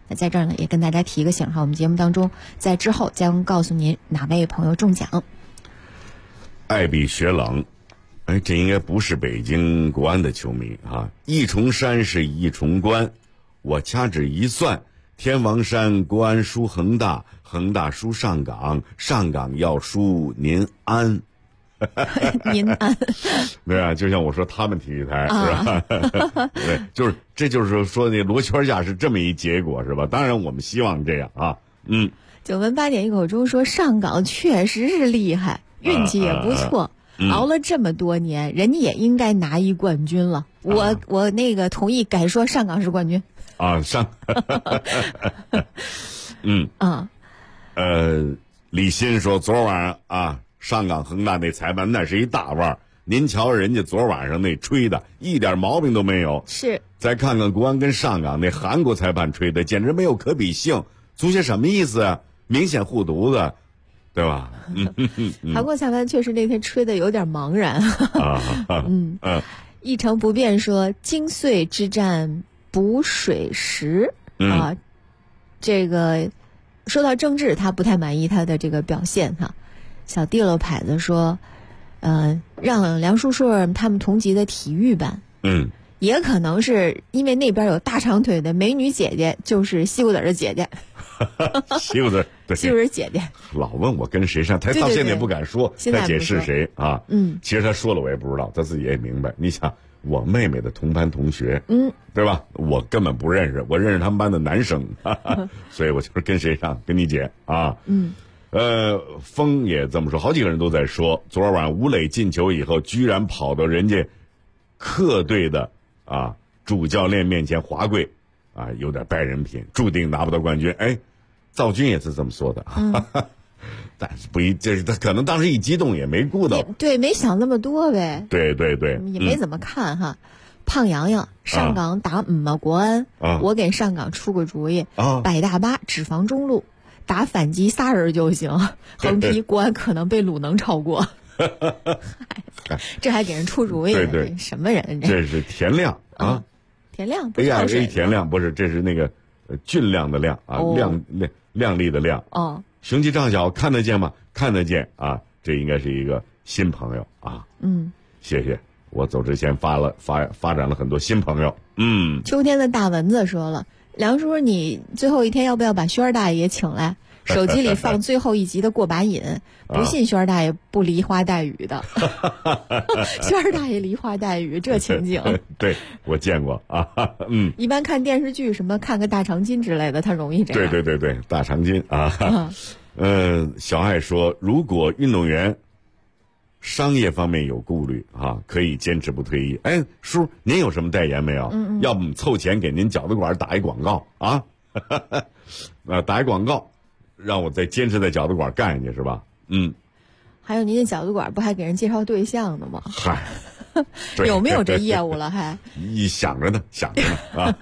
那在这儿呢，也跟大家提个醒哈，我们节目当中在之后将告诉您哪位朋友中奖。 爱比雪冷，哎，这应该不是北京国安的球迷啊。一重山是一重关，我掐指一算，天王山国安输恒大，恒大输上港，上港要输您安。 您安， 对啊，就像我说他们体育台、是吧？对，这就是说那罗圈架是这么一结果是吧？当然我们希望这样啊。 九文8点一口钟说上港确实是厉害，运气也不错，熬了这么多年，人家也应该拿一冠军了。我那个同意改说上港是冠军啊，李欣说昨晚上啊。上港恒大那裁判那是一大腕儿，您瞧人家昨晚上那吹的一点毛病都没有。 是，再看看国安跟上港那韩国裁判吹的，简直没有可比性。足协什么意思啊？明显护犊子，对吧？ 韩国裁判确实那天吹的有点茫然。一成不变说精髓之战补水时啊，这个说到郑智，他不太满意他的这个表现哈。小地了牌子说，让梁叔说他们同级的体育班，也可能是因为那边有大长腿的美女姐姐，就是西瓜子的姐姐， 西瓜子姐姐， 老问我跟谁上，他到现在不敢说，他姐是谁啊？其实他说了我也不知道，他自己也明白。你想，我妹妹的同班同学，对吧？我根本不认识，我认识他们班的男生，所以我就是跟谁上，跟你姐啊，风也这么说，好几个人都在说，昨晚吴磊进球以后，居然跑到人家客队的主教练面前滑跪，有点败人品，注定拿不到冠军。哎，赵军也是这么说的，但是他可能当时一激动也没顾到， 对，没想那么多呗。 对， 也没怎么看哈。胖洋洋，上港打国安，我给上港出个主意，摆大巴只防中路。打反击仨人就行，横批国安可能被鲁能超过。这还给人出主意， 对， 什么人？ 这是田亮啊， 田亮不是汗水田亮不是，这是那个俊亮的亮啊，亮丽的亮。雄鸡丈小看得见吗？看得见啊，这应该是一个新朋友啊。谢谢，我走之前发展了很多新朋友。 秋天的大蚊子说了。梁叔，你最后一天要不要把轩儿大爷也请来？手机里放最后一集的过把瘾，不信轩儿大爷不梨花带雨的。轩儿大爷梨花带雨这情景， 对我见过啊。 一般看电视剧什么看个大长今之类的，他容易这样。 对，大长今啊。小爱说，如果运动员商业方面有顾虑可以坚持不退役。哎，叔，您有什么代言没有？要不我们凑钱给您饺子馆打一广告啊？打一广告，让我再坚持在饺子馆干下去是吧？ 还有您的饺子馆不还给人介绍对象呢吗？ 嗨， 有没有这业务了还？ 想着呢啊。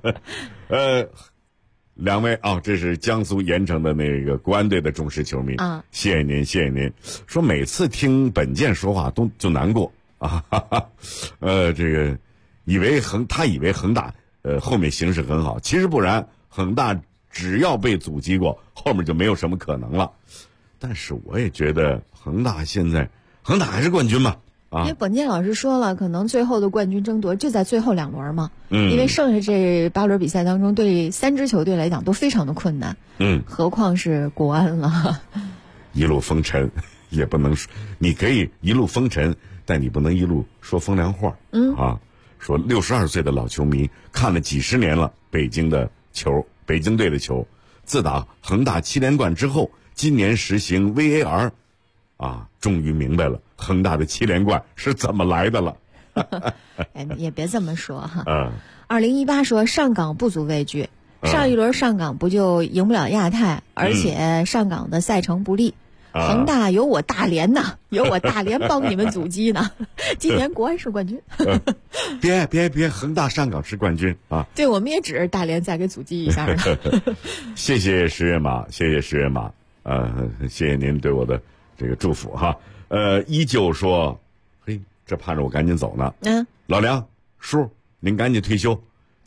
两位这是江苏盐城的那个国安队的忠实球迷啊，谢谢您。说每次听本健说话都就难过啊，这个他以为恒大后面形势很好，其实不然，恒大只要被阻击过，后面就没有什么可能了。但是我也觉得恒大还是冠军嘛。 因为本健老师说了，可能最后的冠军争夺就在最后2轮嘛。因为剩下这8轮比赛当中，对3支球队来讲都非常的困难。何况是国安了。 一路风尘也不能说，你可以一路风尘，但你不能一路说风凉话。说62岁的老球迷看了几十年了北京队的球，自打恒大7连冠之后，今年实行 VAR。终于明白了恒大的7连冠是怎么来的了。 也别这么说哈。2018说上港不足畏惧，上一轮上港不就赢不了亚太，而且上港的赛程不利。恒大有我大连呢，有我大连帮你们阻击呢。今年国安是冠军。 别，恒大上港是冠军啊！ 对，我们也只是大连再给阻击一下呢。 谢谢石月马，谢谢您对我的这个祝福哈。依旧说，嘿，这盼着我赶紧走呢。老梁叔，您赶紧退休，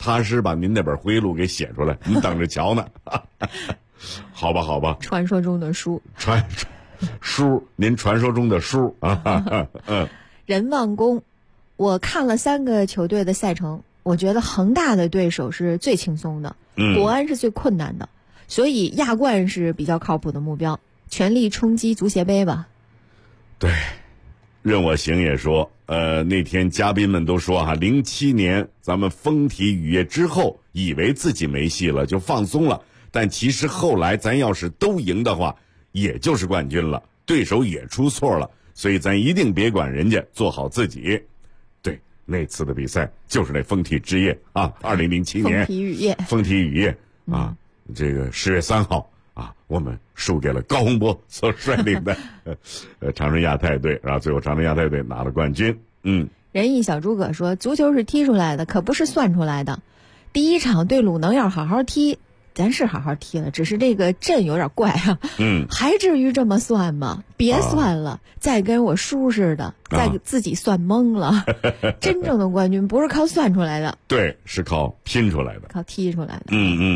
踏实把您那本回忆录给写出来，你等着瞧呢。好吧，好吧。 传说中的书， 书，您传说中的书啊。 人望宫，我看了3个球队的赛程，我觉得恒大的对手是最轻松的，国安是最困难的，所以亚冠是比较靠谱的目标，全力冲击足协杯吧。 对，任我行也说，那天嘉宾们都说07年咱们风体雨夜之后，以为自己没戏了，就放松了。但其实后来咱要是都赢的话，也就是冠军了，对手也出错了，所以咱一定别管人家，做好自己。对，那次的比赛就是那风体之夜啊，2007年风体雨夜， 风体雨夜啊，这个10月3号啊，我们输给了高洪波所率领的长春亚泰队，然后最后长春亚泰队拿了冠军。 仁义小诸葛说，足球是踢出来的，可不是算出来的。第一场对鲁能要好好踢，咱是好好踢了，只是这个阵有点怪啊。还至于这么算吗？别算了，再跟我叔似的，再自己算懵了。真正的冠军不是靠算出来的， 对，是靠拼出来的， 靠踢出来的。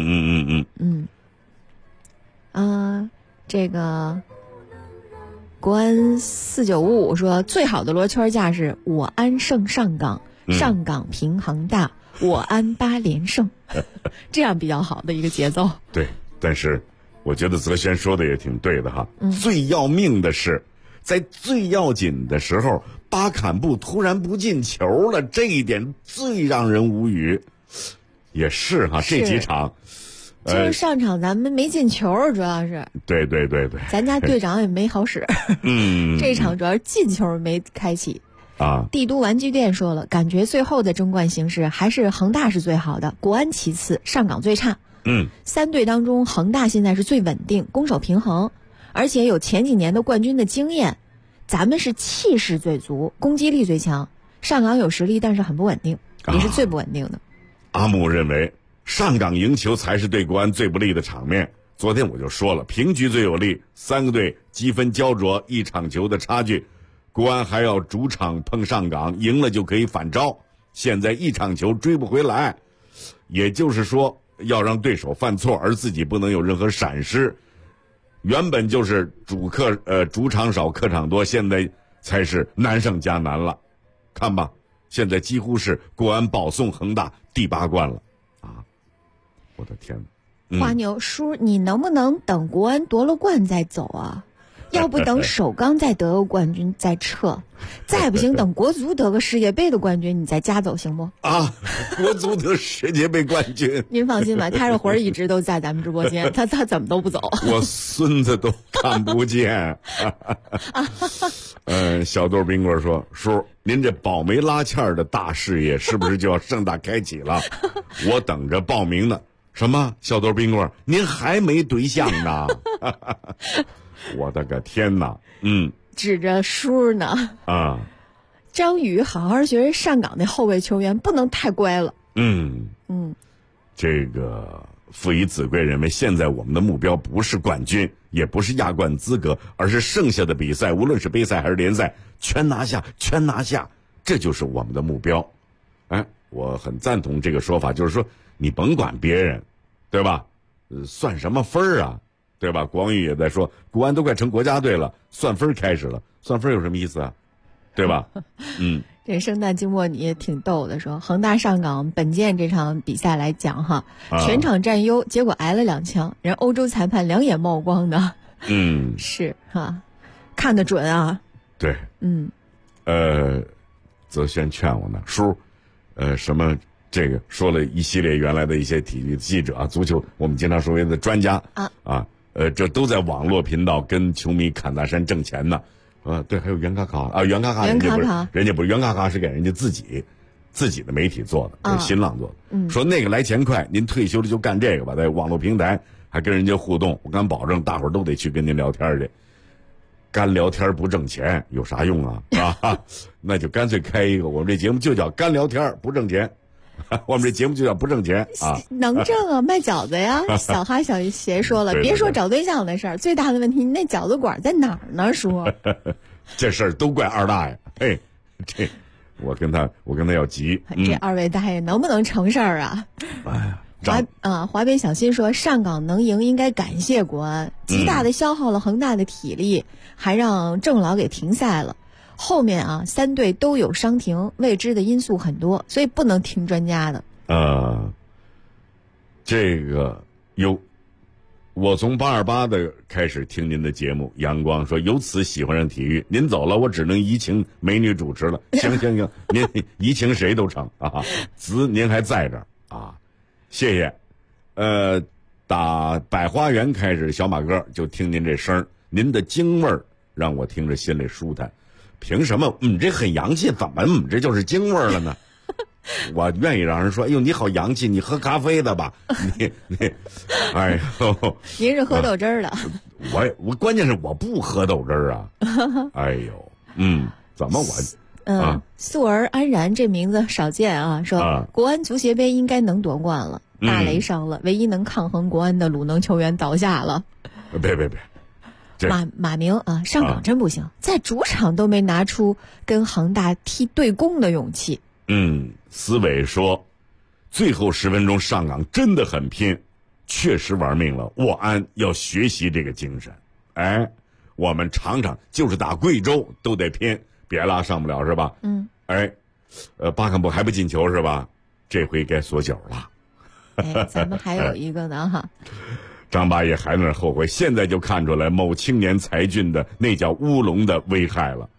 这个国安4955说，最好的罗圈架是我安胜上港，上港平恒大，我安8连胜，这样比较好的一个节奏。 对，但是我觉得泽轩说的也挺对的哈。最要命的是，在最要紧的时候，巴坎布突然不进球了，这一点最让人无语。也是哈，这几场。 就是上场咱们没进球，主要是对， 咱家队长也没好使。这场主要是进球没开启啊。 帝都玩具店说了，感觉最后的争冠形势还是恒大是最好的，国安其次，上港最差。3队当中恒大现在是最稳定，攻守平衡，而且有前几年的冠军的经验。咱们是气势最足，攻击力最强，上港有实力，但是很不稳定，也是最不稳定的。 阿木认为上港赢球才是对国安最不利的场面。昨天我就说了，平局最有利，3个队积分焦灼，1场球的差距，国安还要主场碰上港，赢了就可以反超。现在1场球追不回来，也就是说要让对手犯错，而自己不能有任何闪失。原本就是主场少客场多，现在才是难上加难了。看吧，现在几乎是国安保送恒大第8冠了。我的天哪！ 花牛叔，你能不能等国安夺了冠再走啊？要不等首钢再得个冠军再撤，再不行等国足得个世界杯的冠军你再加走行不？ 国足得世界杯冠军， 您放心吧，他这魂一直都在咱们直播间，他怎么都不走。 我孙子都看不见。小豆冰棍说，叔，您这保媒拉纤的大事业是不是就要盛大开启了？我等着报名呢。什么？小豆冰棍，您还没对象呢？我的个天哪！ 指着叔呢啊！ 张宇，好好学上港那后卫球员，不能太乖了。 这个父以子贵认为，现在我们的目标不是冠军，也不是亚冠资格，而是剩下的比赛，无论是杯赛还是联赛，全拿下，全拿下，这就是我们的目标。我很赞同这个说法，就是说你甭管别人，对吧？算什么分啊？对吧？国羽也在说，国安都快成国家队了，算分开始了，算分有什么意思啊？对吧？ 这圣诞静默你也挺逗的，说恒大上港本届这场比赛来讲哈，全场占优，结果挨了2枪，人欧洲裁判两眼冒光的。是哈，看得准啊。 对，泽轩劝我呢，叔，什么这个说了一系列原来的一些体育记者啊，足球我们经常说为的专家这都在网络频道跟球迷侃大山挣钱呢。对，还有袁卡卡啊，袁卡卡人家不是袁卡卡是给人家自己的媒体做的，给新浪做的。说那个来钱快，您退休了就干这个吧，在网络平台还跟人家互动，我敢保证大伙儿都得去跟您聊天去。干聊天不挣钱有啥用啊？那就干脆开一个，我们这节目就叫干聊天不挣钱。我们这节目就叫不挣钱啊， 能挣啊，卖饺子呀。小哈小鞋说了，别说找对象的事儿，最大的问题，你那饺子馆在哪儿呢？叔， 这事儿都怪二大爷。这我跟他要急。 这二位大爷能不能成事儿啊？ 哎呀， 华北小新说，上港能赢应该感谢国安，极大的消耗了恒大的体力，还让郑老给停赛了。后面啊，3队都有伤停，未知的因素很多，所以不能听专家的。 这个我从828的开始听您的节目，阳光说由此喜欢上体育，您走了我只能移情美女主持了。行，您移情谁都成啊，子您还在这儿啊，谢谢。打百花园开始，小马哥就听您这声，您的京味儿让我听着心里舒坦。凭什么这很洋气，怎么这就是京味儿了呢？我愿意让人说，哎呦你好洋气，你喝咖啡的吧？你哎呦， 您是喝豆汁儿的。 我关键是我不喝豆汁儿啊。哎呦，怎么素儿安然这名字少见啊，说国安足协杯应该能夺冠了，大雷伤了，唯一能抗衡国安的鲁能球员倒下了。 别。 马明啊，上港真不行，在主场都没拿出跟恒大踢对攻的勇气。 思伟说，最后10分钟上港真的很拼，确实玩命了。沃安要学习这个精神。我们场场就是打贵州都得拼，别拉上不了是吧？巴坎布还不进球是吧？这回该锁脚了。 咱们还有一个呢哈。 张八爷还在那后悔，现在就看出来某青年才俊的那叫乌龙的危害了。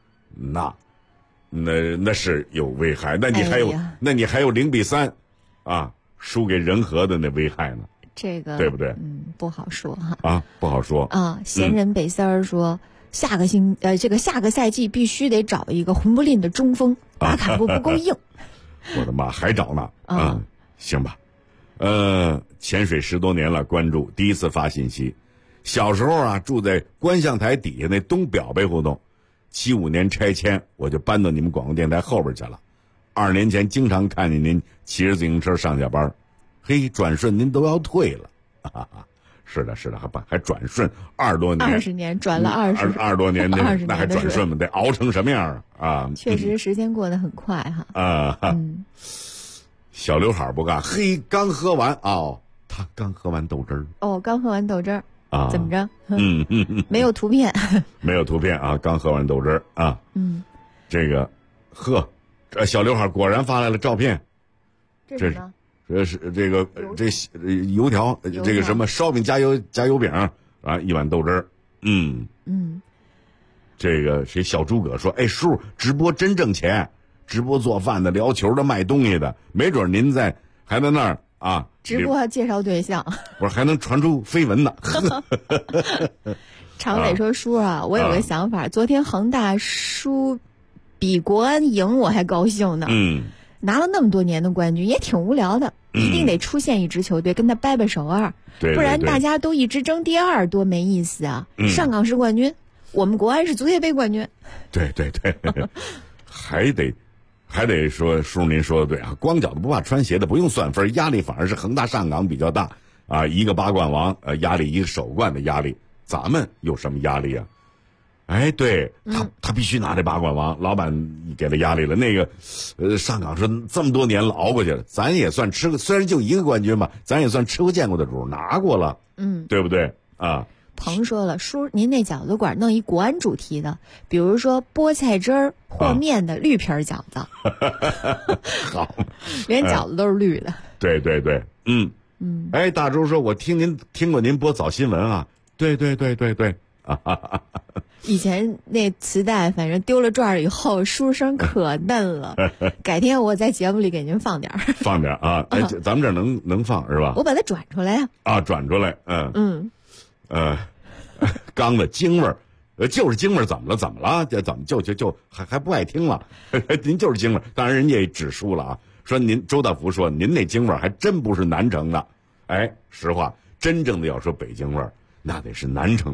那是有危害，那你还有0-3啊，输给仁和的那危害呢？这个对不对？ 不好说哈。 不好说啊。闲人北三儿说，下个赛季必须得找一个混不吝的中锋，巴坎布不够硬。 我的妈，还找呢？行吧。潜水10多年了，关注第一次发信息。小时候啊，住在观象台底下那东表背胡同，75年拆迁，我就搬到你们广播电台后边去了。2年前经常看见您骑着自行车上下班，转瞬您都要退了。是的，还转瞬20多年 ，20年转了20 多年，那还转瞬吗？得熬成什么样啊？ 确实，时间过得很快哈。 小刘海不干，刚喝完他刚喝完豆汁儿。 刚喝完豆汁儿啊？ 怎么着？没有图片。 没有图片啊，刚喝完豆汁儿啊。这个小刘海果然发来了照片。这是油条，这个什么烧饼加油饼啊，一碗豆汁儿。这个谁小诸葛说，叔直播真挣钱。直播做饭的、聊球的、卖东西的，没准您还在那儿啊。 直播介绍对象， 不是还能传出绯闻呢？ 常磊说：“叔啊，我有个想法，昨天恒大输，比国安赢我还高兴呢。拿了那么多年的冠军，也挺无聊的，一定得出现一支球队跟他掰掰手腕，不然大家都一直争第2，多没意思啊！上港是冠军，我们国安是足协杯冠军。 对，还得说，叔您说的对啊，光脚的不怕穿鞋的，不用算分，压力反而是恒大上港比较大啊，一个8冠王压力，一个首冠的压力，咱们有什么压力啊？对他必须拿这8冠王，老板给他压力了。那个上港说这么多年了熬过去了，咱也算吃过，虽然就一个冠军吧，咱也算吃过见过的主，拿过了，对不对啊？ 鹏说了，叔，您那饺子馆弄一国安主题的，比如说菠菜汁儿和面的绿皮饺子。 好， 连饺子都是绿的。 对，大周说，我听过您播早新闻啊。对。 以前那磁带反正丢了转以后，书声可嫩了。改天我在节目里给您放点儿。 放点啊！咱们这儿能放是吧？ 我把它转出来呀。 转出来，刚的京味儿，就是京味儿，怎么了？这怎么就还不爱听了？您就是京味儿，当然人家也指出了啊，说您周大福说您那京味儿还真不是南城的，实话，真正的要说北京味儿，那得是南城。